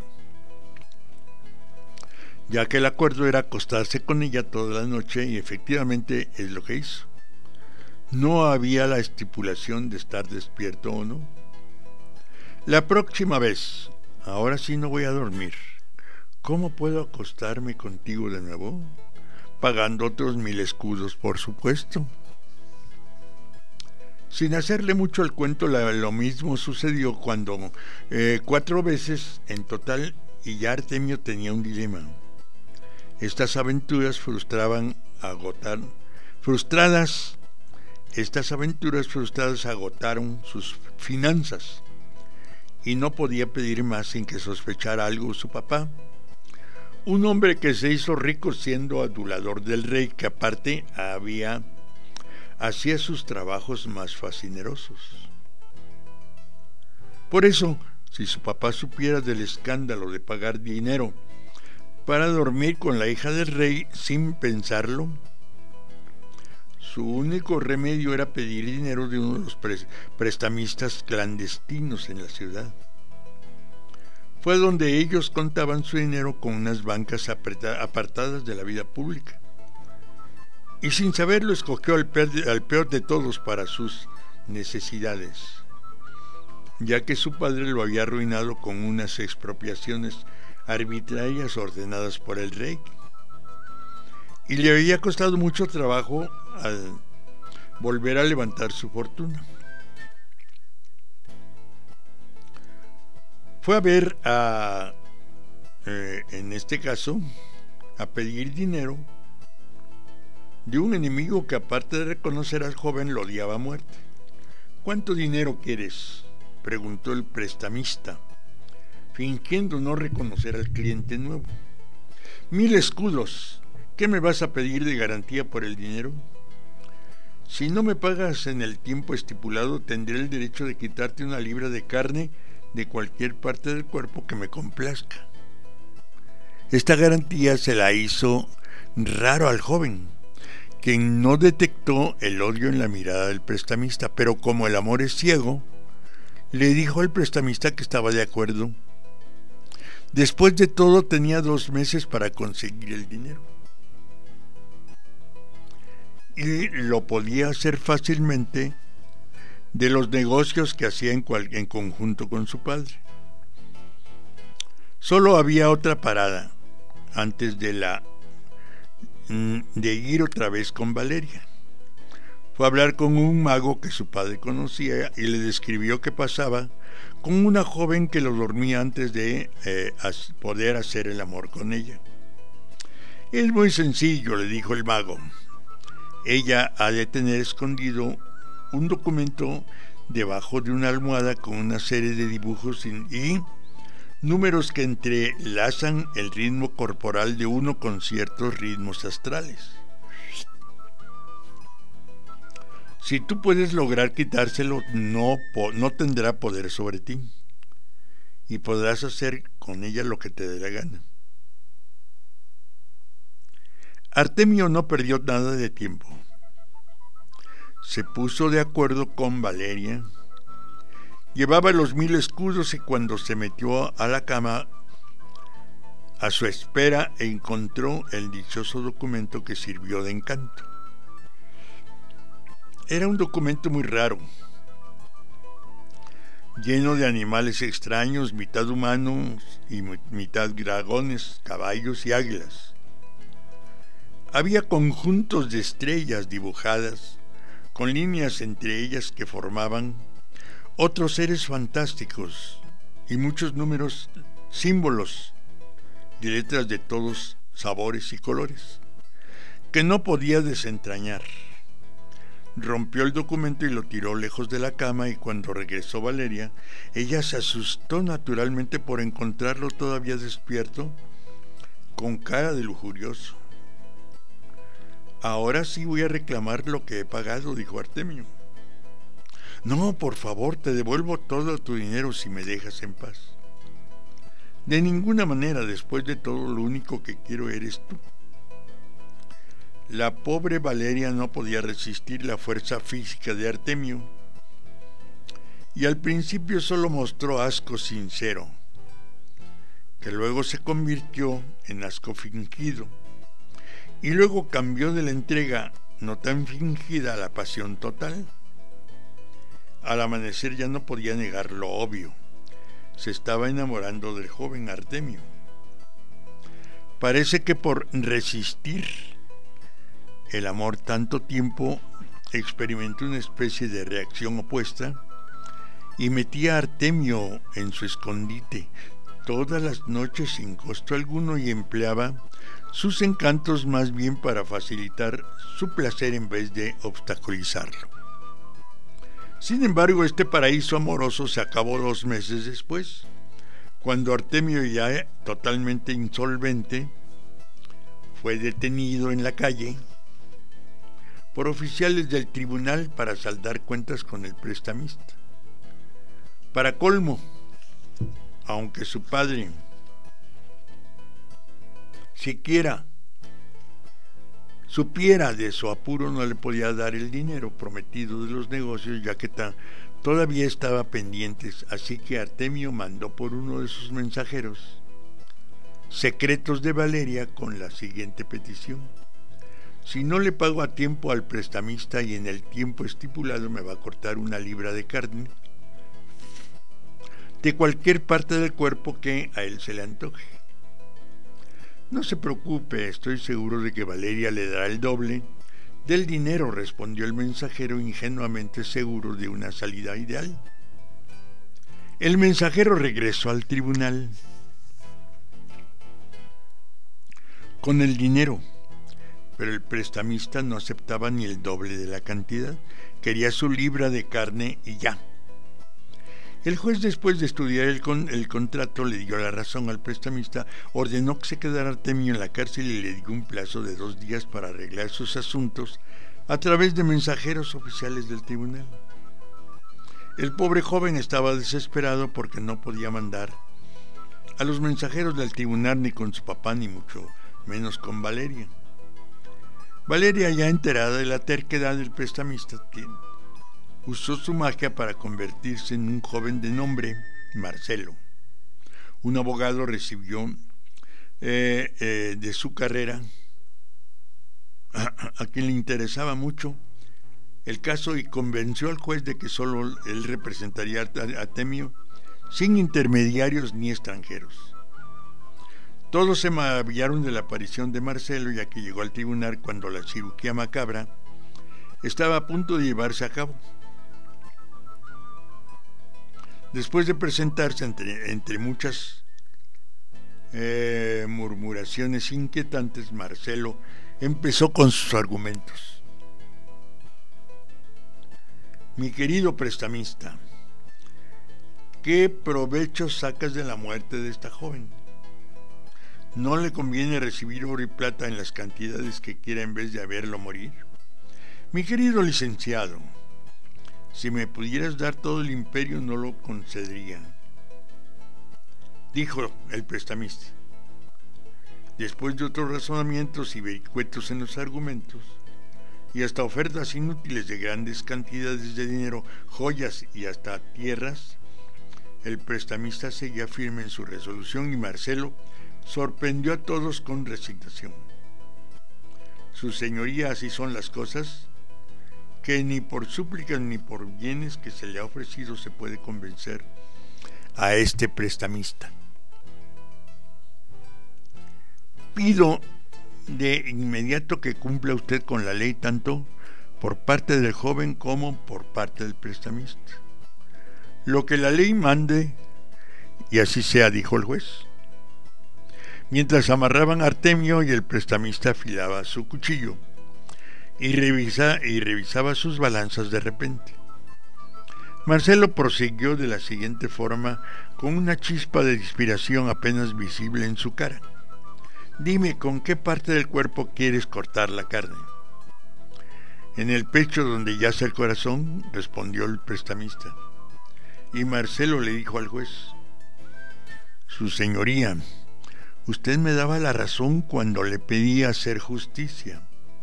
ya que el acuerdo era acostarse con ella toda la noche, y efectivamente es lo que hizo. No había la estipulación de estar despierto o no. La próxima vez, ahora sí no voy a dormir. ¿Cómo puedo acostarme contigo de nuevo? Pagando otros mil escudos, por supuesto. Sin hacerle mucho el cuento, la, lo mismo sucedió cuando eh, cuatro veces en total, y ya Artemio tenía un dilema. Estas aventuras frustraban, agotar, frustradas, estas aventuras frustradas agotaron sus finanzas, y no podía pedir más sin que sospechara algo su papá, un hombre que se hizo rico siendo adulador del rey, que aparte había hacía sus trabajos más fascinerosos. Por eso, si su papá supiera del escándalo de pagar dinero para dormir con la hija del rey sin pensarlo, su único remedio era pedir dinero de uno de los prestamistas clandestinos en la ciudad. Fue donde ellos contaban su dinero con unas bancas apartadas de la vida pública, y sin saberlo escogió al peor, de, al peor de todos para sus necesidades, ya que su padre lo había arruinado con unas expropiaciones arbitrarias ordenadas por el rey, y le había costado mucho trabajo al volver a levantar su fortuna. Fue a ver a, eh, en este caso, a pedir dinero de un enemigo que, aparte de reconocer al joven, lo odiaba a muerte. ¿Cuánto dinero quieres?, preguntó el prestamista, fingiendo no reconocer al cliente nuevo. Mil escudos. ¿Qué me vas a pedir de garantía por el dinero? Si no me pagas en el tiempo estipulado, tendré el derecho de quitarte una libra de carne de cualquier parte del cuerpo que me complazca. Esta garantía se la hizo raro al joven, quien no detectó el odio en la mirada del prestamista, pero como el amor es ciego, le dijo al prestamista que estaba de acuerdo. Después de todo, tenía dos meses para conseguir el dinero, y lo podía hacer fácilmente de los negocios que hacía en, cual, en conjunto con su padre. Solo había otra parada antes de la de ir otra vez con Valeria. Fue a hablar con un mago que su padre conocía y le describió que pasaba con una joven que lo dormía antes de eh, poder hacer el amor con ella. Es muy sencillo, le dijo el mago. Ella ha de tener escondido un documento debajo de una almohada con una serie de dibujos y números que entrelazan el ritmo corporal de uno con ciertos ritmos astrales. Si tú puedes lograr quitárselo, no, no tendrá poder sobre ti, y podrás hacer con ella lo que te dé la gana. Artemio no perdió nada de tiempo. Se puso de acuerdo con Valeria. Llevaba los mil escudos y cuando se metió a la cama, a su espera encontró el dichoso documento que sirvió de encanto. Era un documento muy raro, lleno de animales extraños, mitad humanos y mitad dragones, caballos y águilas. Había conjuntos de estrellas dibujadas, con líneas entre ellas que formaban otros seres fantásticos y muchos números, símbolos y letras de todos sabores y colores, que no podía desentrañar. Rompió el documento y lo tiró lejos de la cama, y cuando regresó Valeria, ella se asustó naturalmente por encontrarlo todavía despierto, con cara de lujurioso. Ahora sí voy a reclamar lo que he pagado, dijo Artemio. No, por favor, te devuelvo todo tu dinero si me dejas en paz. De ninguna manera, después de todo, lo único que quiero eres tú. La pobre Valeria no podía resistir la fuerza física de Artemio, y al principio solo mostró asco sincero, que luego se convirtió en asco fingido, y luego cambió de la entrega no tan fingida a la pasión total. Al amanecer ya no podía negar lo obvio: se estaba enamorando del joven Artemio. Parece que por resistir el amor tanto tiempo, experimentó una especie de reacción opuesta y metía a Artemio en su escondite todas las noches sin costo alguno, y empleaba sus encantos más bien para facilitar su placer en vez de obstaculizarlo. Sin embargo, este paraíso amoroso se acabó dos meses después, cuando Artemio, ya totalmente insolvente, fue detenido en la calle por oficiales del tribunal para saldar cuentas con el prestamista. Para colmo, aunque su padre siquiera supiera de su apuro, no le podía dar el dinero prometido de los negocios, ya que ta- todavía estaba pendientes. Así que Artemio mandó por uno de sus mensajeros secretos de Valeria con la siguiente petición: si no le pago a tiempo al prestamista y en el tiempo estipulado, me va a cortar una libra de carne de cualquier parte del cuerpo que a él se le antoje. No se preocupe, estoy seguro de que Valeria le dará el doble del dinero, respondió el mensajero, ingenuamente seguro de una salida ideal. El mensajero regresó al tribunal con el dinero, pero el prestamista no aceptaba ni el doble de la cantidad. Quería su libra de carne y ya. El juez, después de estudiar el, con, el contrato, le dio la razón al prestamista, ordenó que se quedara Artemio en la cárcel y le dio un plazo de dos días para arreglar sus asuntos a través de mensajeros oficiales del tribunal. El pobre joven estaba desesperado porque no podía mandar a los mensajeros del tribunal ni con su papá, ni mucho menos con Valeria. Valeria, ya enterada de la terquedad del prestamista, usó su magia para convertirse en un joven de nombre Marcelo. Un abogado recibió eh, eh, de su carrera, a, a quien le interesaba mucho el caso, y convenció al juez de que solo él representaría a Artemio, sin intermediarios ni extranjeros. Todos se maravillaron de la aparición de Marcelo, ya que llegó al tribunal cuando la cirugía macabra estaba a punto de llevarse a cabo. Después de presentarse entre, entre muchas eh, murmuraciones inquietantes, Marcelo empezó con sus argumentos. Mi querido prestamista, ¿qué provecho sacas de la muerte de esta joven? ¿No le conviene recibir oro y plata en las cantidades que quiera en vez de verlo morir? Mi querido licenciado, si me pudieras dar todo el imperio, no lo concedería, dijo el prestamista. Después de otros razonamientos y vericuetos en los argumentos, y hasta ofertas inútiles de grandes cantidades de dinero, joyas y hasta tierras, el prestamista seguía firme en su resolución y Marcelo sorprendió a todos con resignación. Su señoría, así son las cosas, que ni por súplicas ni por bienes que se le ha ofrecido se puede convencer a este prestamista. Pido de inmediato que cumpla usted con la ley tanto por parte del joven como por parte del prestamista. Lo que la ley mande, y así sea, dijo el juez. Mientras amarraban a Artemio y el prestamista afilaba su cuchillo y, revisa, y revisaba sus balanzas de repente. Marcelo prosiguió de la siguiente forma, con una chispa de inspiración apenas visible en su cara. Dime, ¿con qué parte del cuerpo quieres cortar la carne? En el pecho donde yace el corazón, respondió el prestamista. Y Marcelo le dijo al juez: Su señoría, usted me daba la razón cuando le pedía hacer justicia,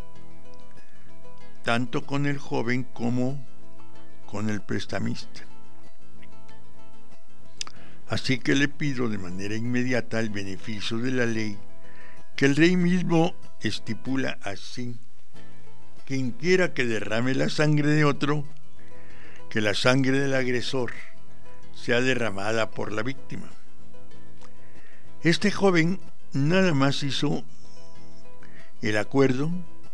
tanto con el joven como con el prestamista. Así que le pido de manera inmediata el beneficio de la ley, que el rey mismo estipula así: quien quiera que derrame la sangre de otro, que la sangre del agresor sea derramada por la víctima. Este joven nada más hizo el acuerdo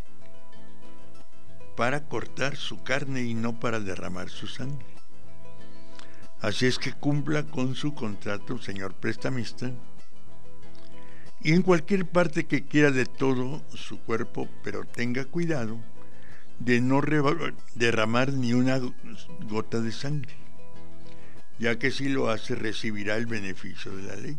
para cortar su carne y no para derramar su sangre. Así es que cumpla con su contrato, señor prestamista, y en cualquier parte que quiera de todo su cuerpo, pero tenga cuidado de no derramar ni una gota de sangre, ya que si lo hace recibirá el beneficio de la ley.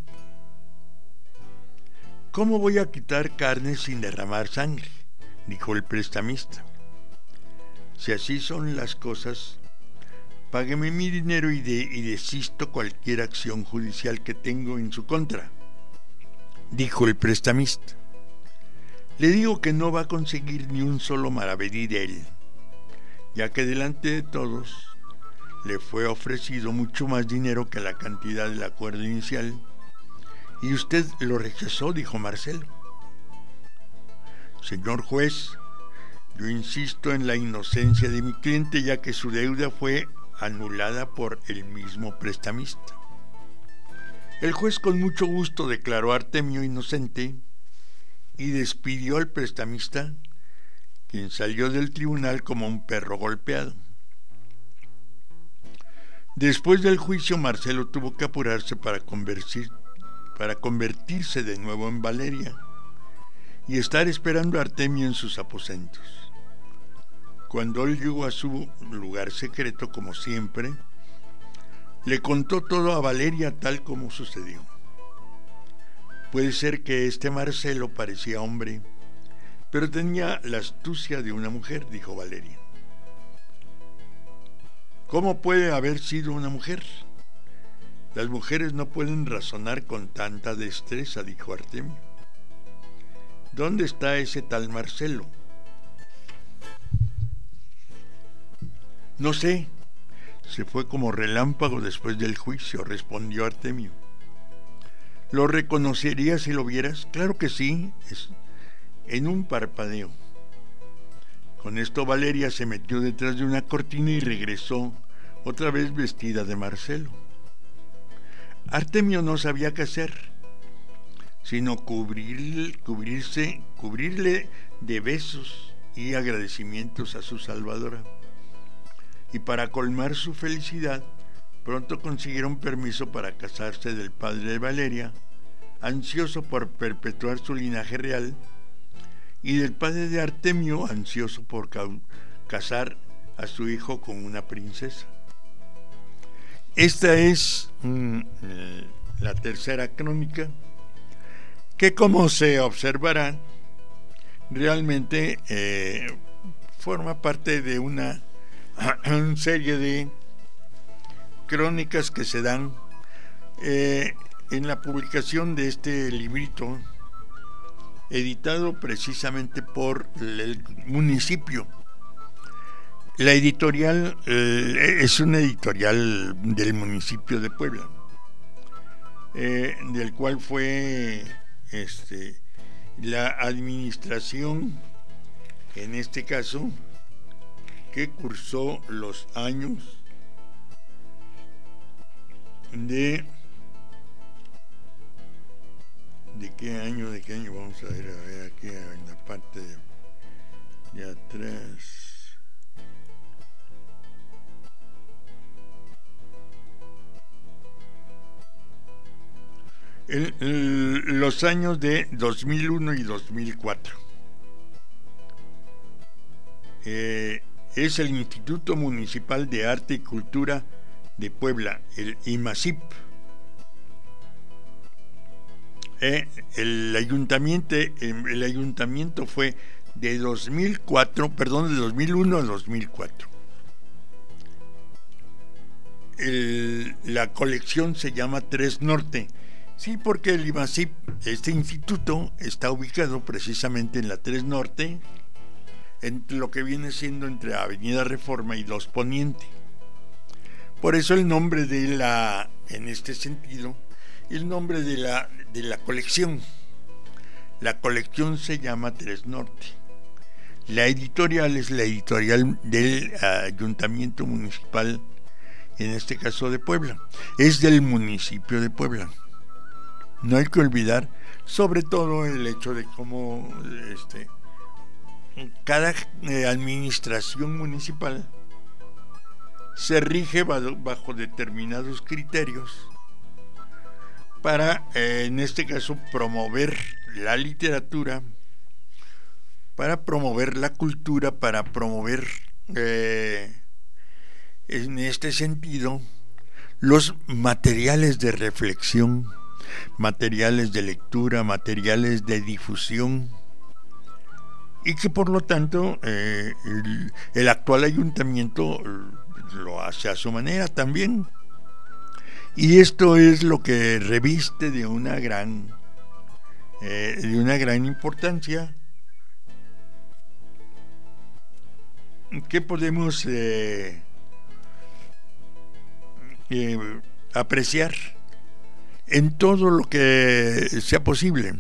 ¿Cómo voy a quitar carne sin derramar sangre?, dijo el prestamista. Si así son las cosas, págueme mi dinero y, de, y desisto cualquier acción judicial que tengo en su contra, dijo el prestamista. Le digo que no va a conseguir ni un solo maravedí de él, ya que delante de todos le fue ofrecido mucho más dinero que la cantidad del acuerdo inicial, y usted lo rechazó, dijo Marcelo. Señor juez, yo insisto en la inocencia de mi cliente, ya que su deuda fue anulada por el mismo prestamista. El juez con mucho gusto declaró a Artemio inocente y despidió al prestamista, quien salió del tribunal como un perro golpeado. Después del juicio, Marcelo tuvo que apurarse para, convertir, para convertirse de nuevo en Valeria y estar esperando a Artemio en sus aposentos. Cuando él llegó a su lugar secreto, como siempre, le contó todo a Valeria tal como sucedió. Puede ser que este Marcelo parecía hombre, pero tenía la astucia de una mujer, dijo Valeria. ¿Cómo puede haber sido una mujer? Las mujeres no pueden razonar con tanta destreza, dijo Artemio. ¿Dónde está ese tal Marcelo? No sé. Se fue como relámpago después del juicio, respondió Artemio. ¿Lo reconocerías si lo vieras? Claro que sí, es en un parpadeo. Con esto Valeria se metió detrás de una cortina y regresó, otra vez vestida de Marcelo. Artemio no sabía qué hacer, sino cubrir, cubrirse, cubrirle de besos y agradecimientos a su salvadora. Y para colmar su felicidad, pronto consiguieron permiso para casarse del padre de Valeria, ansioso por perpetuar su linaje real, y del padre de Artemio, ansioso por casar a su hijo con una princesa. Esta es mm, la tercera crónica, que, como se observará, realmente eh, forma parte de una serie de crónicas que se dan eh, en la publicación de este librito editado precisamente por el municipio. La editorial eh, es una editorial del municipio de Puebla, eh, del cual fue este, la administración, en este caso, que cursó los años de de qué año, de qué año, vamos a ver, a ver aquí en la parte de, de atrás. El, el, los años de dos mil uno y dos mil cuatro. Eh, es el Instituto Municipal de Arte y Cultura de Puebla, el IMACIP. Eh, el ayuntamiento, el ayuntamiento fue de dos mil cuatro, perdón, de dos mil uno a dos mil cuatro. El, la colección se llama Tres Norte. Sí, porque el IMACIP, este instituto, está ubicado precisamente en la Tres Norte, en lo que viene siendo entre Avenida Reforma y Dos Poniente. Por eso el nombre de la, en este sentido, el nombre de la, de la colección. La colección se llama Tres Norte. La editorial es la editorial del Ayuntamiento Municipal, en este caso de Puebla. Es del municipio de Puebla. No hay que olvidar, sobre todo, el hecho de cómo este, cada eh, administración municipal se rige bajo, bajo determinados criterios para, eh, en este caso, promover la literatura, para promover la cultura, para promover, eh, en este sentido, los materiales de reflexión, materiales de lectura, materiales de difusión, y que por lo tanto eh, el, el actual ayuntamiento lo hace a su manera también. Y esto es lo que reviste de una gran eh, de una gran importancia que podemos eh, eh, apreciar en todo lo que sea posible.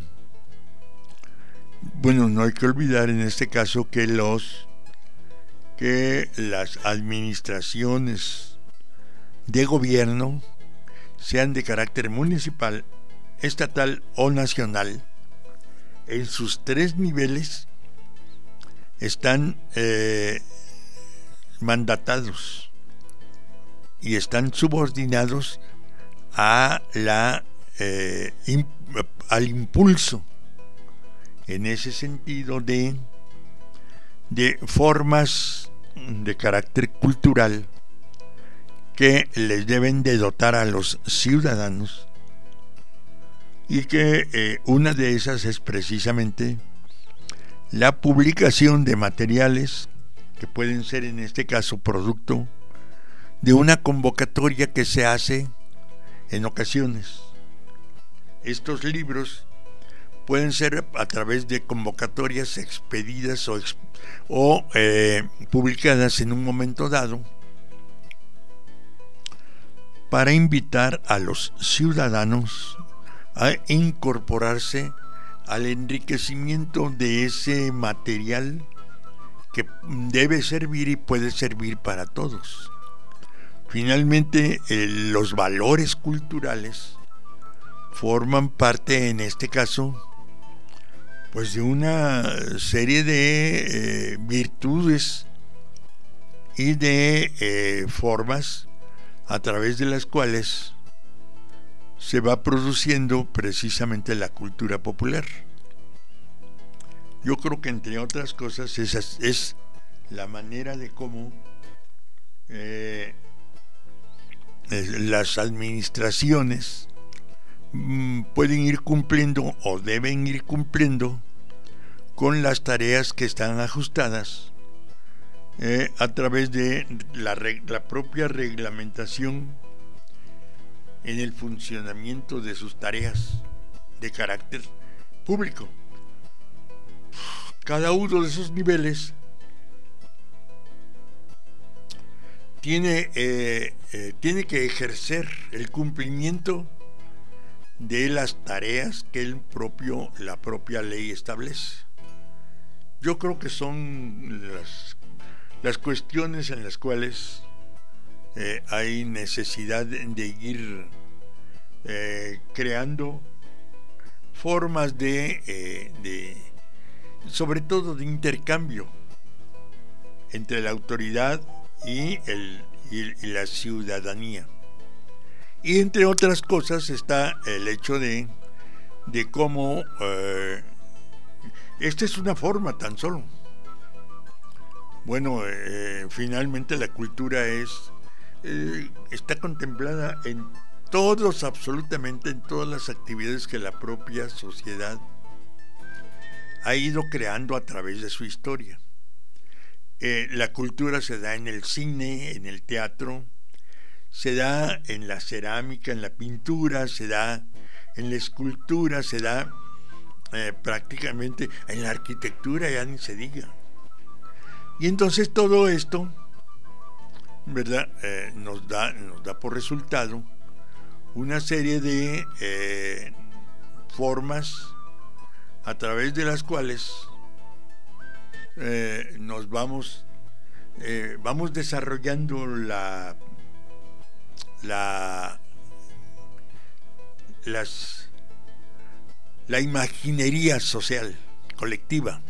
Bueno, no hay que olvidar en este caso que los que las administraciones de gobierno, sean de carácter municipal, estatal o nacional, en sus tres niveles están eh, mandatados y están subordinados a la eh, imp, al impulso, en ese sentido, de de formas de carácter cultural que les deben de dotar a los ciudadanos, y que eh, una de esas es precisamente la publicación de materiales que pueden ser, en este caso, producto de una convocatoria que se hace en ocasiones. Estos libros pueden ser a través de convocatorias expedidas o, exp o eh, publicadas en un momento dado para invitar a los ciudadanos a incorporarse al enriquecimiento de ese material que debe servir y puede servir para todos. Finalmente, eh, los valores culturales forman parte, en este caso, pues de una serie de eh, virtudes y de eh, formas a través de las cuales se va produciendo precisamente la cultura popular. Yo creo que, entre otras cosas, esa es la manera de cómo eh, las administraciones pueden ir cumpliendo o deben ir cumpliendo con las tareas que están ajustadas eh, a través de la, la propia reglamentación en el funcionamiento de sus tareas de carácter público. cada uno de esos niveles tiene, eh, eh, tiene que ejercer el cumplimiento de las tareas que el propio, la propia ley establece. Yo creo que son las, las cuestiones en las cuales eh, hay necesidad de ir eh, creando formas de, eh, de, sobre todo de intercambio entre la autoridad y, el, y, y la ciudadanía. Y entre otras cosas está el hecho de, de cómo eh, esta es una forma tan solo. Bueno, eh, finalmente la cultura es eh, está contemplada en todos, absolutamente en todas las actividades que la propia sociedad ha ido creando a través de su historia. Eh, la cultura se da en el cine, en el teatro, se da en la cerámica, en la pintura, se da en la escultura, se da eh, prácticamente en la arquitectura, ya ni se diga. Y entonces todo esto, ¿verdad? Eh, nos da, nos da por resultado una serie de eh, formas a través de las cuales eh, nos vamos, eh, vamos desarrollando la La, las, la imaginería social colectiva.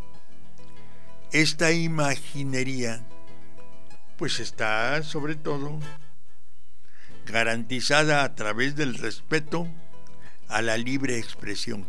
Esta imaginería pues está sobre todo garantizada a través del respeto a la libre expresión.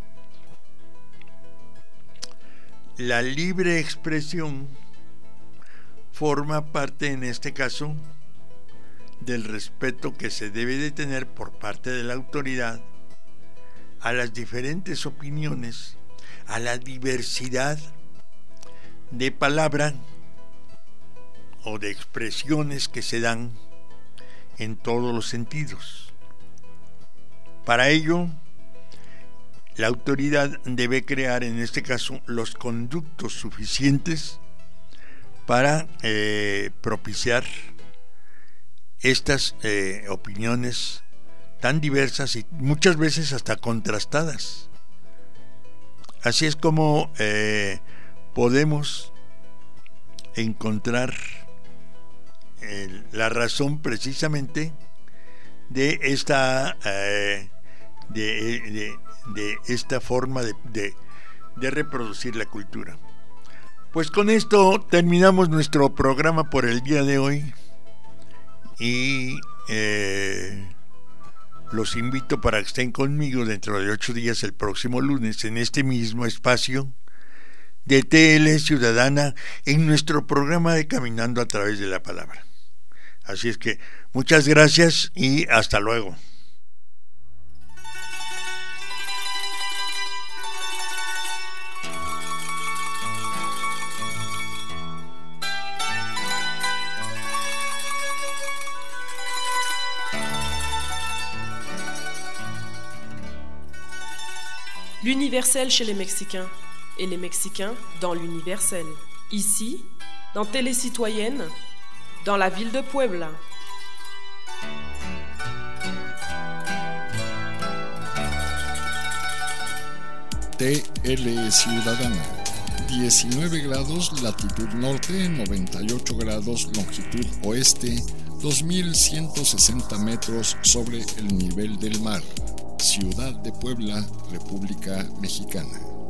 La libre expresión forma parte, en este caso, del respeto que se debe de tener por parte de la autoridad a las diferentes opiniones, a la diversidad de palabra o de expresiones que se dan en todos los sentidos. Para ello, la autoridad debe crear, en este caso, los conductos suficientes para eh, propiciar estas eh, opiniones tan diversas y muchas veces hasta contrastadas. Así es como eh, podemos encontrar eh, la razón precisamente de esta eh, de, de, de esta forma de, de, de reproducir la cultura. Pues con esto terminamos nuestro programa por el día de hoy. Y eh, los invito para que estén conmigo dentro de ocho días, el próximo lunes, en este mismo espacio de T L Ciudadana, en nuestro programa de Caminando a través de la Palabra. Así es que muchas gracias y hasta luego. L'universel chez les Mexicains et les Mexicains dans l'universel. Ici, dans Télé Citoyenne, dans la ville de Puebla. T L Ciudadana, diecinueve grados latitud norte, noventa y ocho grados longitud oeste, dos mil ciento sesenta metros sobre el nivel del mar. Ciudad de Puebla, República Mexicana.